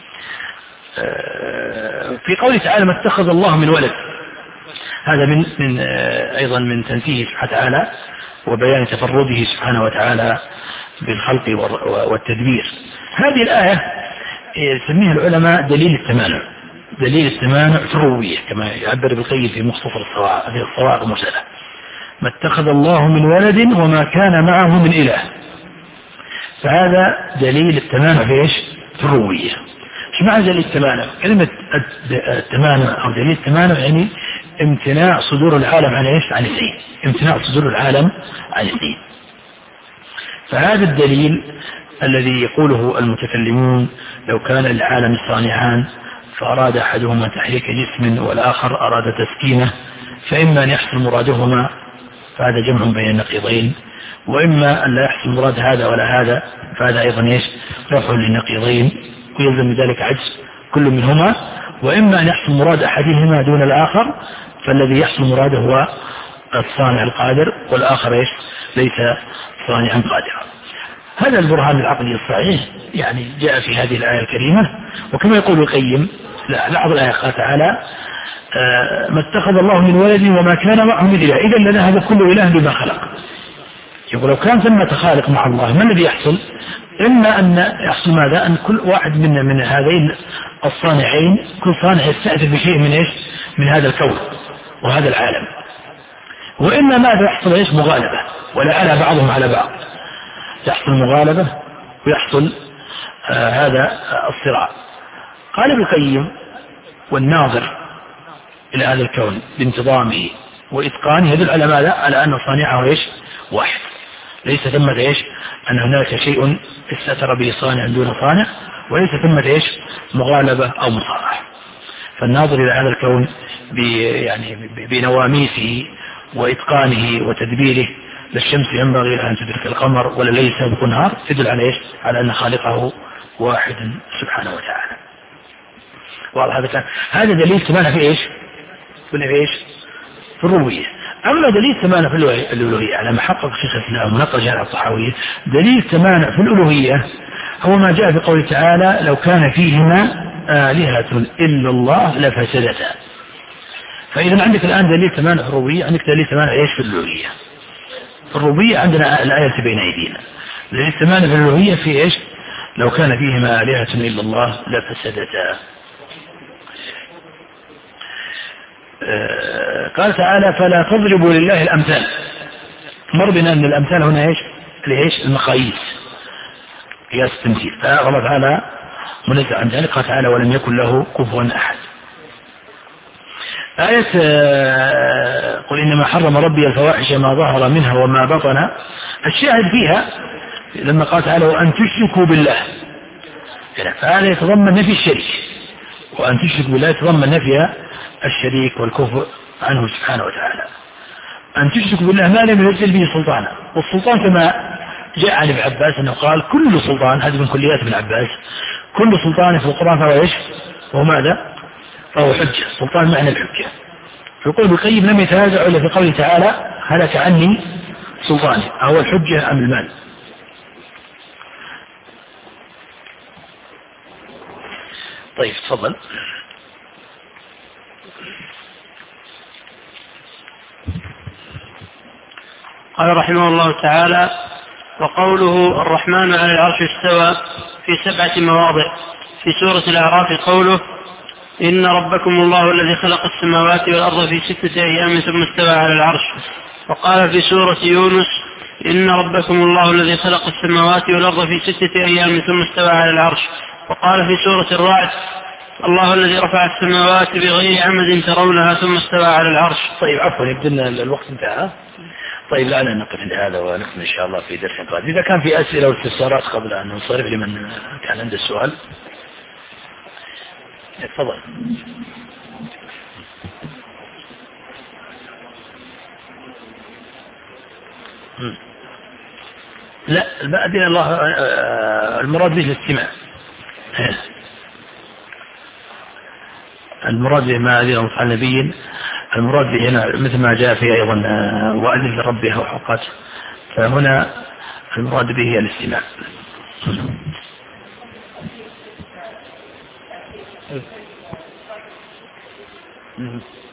في قوله تعالى ما اتخذ الله من ولد، هذا من من أيضا من تنزيه سبحانه وتعالى وبيان تفرده سبحانه وتعالى بالخلق والتدبير. هذه الآية يسميها العلماء دليل التمانع، دليل التمانع في الربوبية كما يعبر بالقيم في مختصر الصواعق المرسلة. ما اتخذ الله من ولد وما كان معه من إله، فهذا دليل التمانع في ايش؟ في الربوبية. ايش معنى دليل التمانع؟ كلمة التمانع أو دليل التمانع يعني امتناع صدور العالم عن ايش؟ عن اثنين. امتناع صدور العالم عن اثنين. فهذا الدليل الذي يقوله المتكلمون لو كان العالم صانعان فأراد أحدهما تحريك جسم والآخر أراد تسكينه فإما أن يحصل مرادهما فهذا جمع بين النقيضين، وإما أن لا يحصل مراد هذا ولا هذا فهذا أيضا إيش رفع للنقيضين ويلزم من ذلك عجز كل منهما، وإما أن يحصل مراد أحدهما دون الآخر فالذي يحصل مراده هو الصانع القادر والآخر إيش ليس صانعا قادرا. هذا البرهان العقلي الصحيح يعني جاء في هذه الآية الكريمة. وكما يقول القيم لاحظ الآية قال تعالى آه ما اتخذ الله من ولد وما كان معه من إله إذا لذهب كل إله بما خلق. يقول لو كان ثمة خالق مع الله ما الذي يحصل؟ إما أن يحصل ماذا؟ أن كل واحد من من هذين الصانعين كل صانع يستأثر بشيء من إيش من هذا الكون وهذا العالم، وإما ماذا يحصل إيش مغالبة ولا على بعضهم على بعض، يحصل مغالبة ويحصل آه هذا الصراع. قال ابن القيم والناظر إلى هذا الكون بانتظامه وإتقانه يدل على ماذا؟ على أن صانعه إيش واحد، ليس ثمة إيش أن هناك شيء استأثر به صانع دون صانع، وليس ثمة إيش مغالبة أو مصارعة. فالناظر إلى هذا الكون يعني بنواميسه وإتقانه وتدبيره للشمس ينبغي أن تدرك القمر ولا ليس سابق نهار تدل على إيش على أن خالقه واحد سبحانه وتعالى. واضح هذا كان هذا دليل ثمانة في إيش في إيش في الربوبية. أما دليل ثمانة في الألوهية على ما حقق شيخ الإسلام ونقل جامع الطحاوية دليل ثمانة في الألوهية هو ما جاء في قوله تعالى لو كان فيهما آلهة إلا الله لفسدتا. فإذا عندك الآن دليل ثمانة في الربوبية، عندك دليل ثمانة إيش في الألوهية. في الربوبية عندنا الآية بين أيدينا، دليل ثمانة في الألوهية في إيش لو كان فيهما آلهة إلا الله لفسدتا. آه قال تعالى فلا تضربوا لله الأمثال. مر بنا أن الأمثال هنا إيش لإيش المقاييس قياس التمثيل، فالله تعالى منزع عن ذلك. قال تعالى ولم يكن له كفوا أحد. آية آه قل إنما حرم ربي الفواحش ما ظهر منها وما بطن، الشاهد فيها لما قال تعالى وأن تشركوا بالله، فهذا يتضمن نفي الشريك، وأن تشركوا بالله يتضمن نفي الشريك والكفر عنه سبحانه وتعالى. أن تشركوا بالله ما لم ينزل به سلطانا، والسلطان كما جاء عن ابن عباس أنه قال كل سلطان، هذه من كليات ابن عباس، كل سلطان في القرآن فهو إيش وهو ماذا فهو حجة، سلطان معنى الحجة. فيقول ابن القيم لم يتنازع إلا في قوله تعالى هلك عني سلطاني، أهو الحجة أم المال. طيب تفضل. قال رحمه الله تعالى وقوله الرحمن على العرش استوى في سبعة مواضع. في سورة الأعراف قوله إن ربكم الله الذي خلق السماوات والأرض في ستة أيام ثم استوى على العرش. وقال في سورة يونس إن ربكم الله الذي خلق السماوات والأرض في ستة أيام ثم استوى على العرش. وقال في سورة الرعد الله الذي رفع السماوات بغير عمد ترونها ثم استوى على العرش. طيب عفوا يبدلنا الوقت انتهى. طيب لا نقف عند هذا ونكمل إن شاء الله في درس قادم. إذا كان في أسئلة واستفسارات قبل أن ننصرف لمن كان عنده السؤال تفضل. لا المأذن الله المراد به الاستماع، المراد به ما أذن عن نبي، المراد به هنا مثل ما جاء فيه أيضا وأذن لربها وحقته، فهنا المراد به الاستماع. Mm-hmm.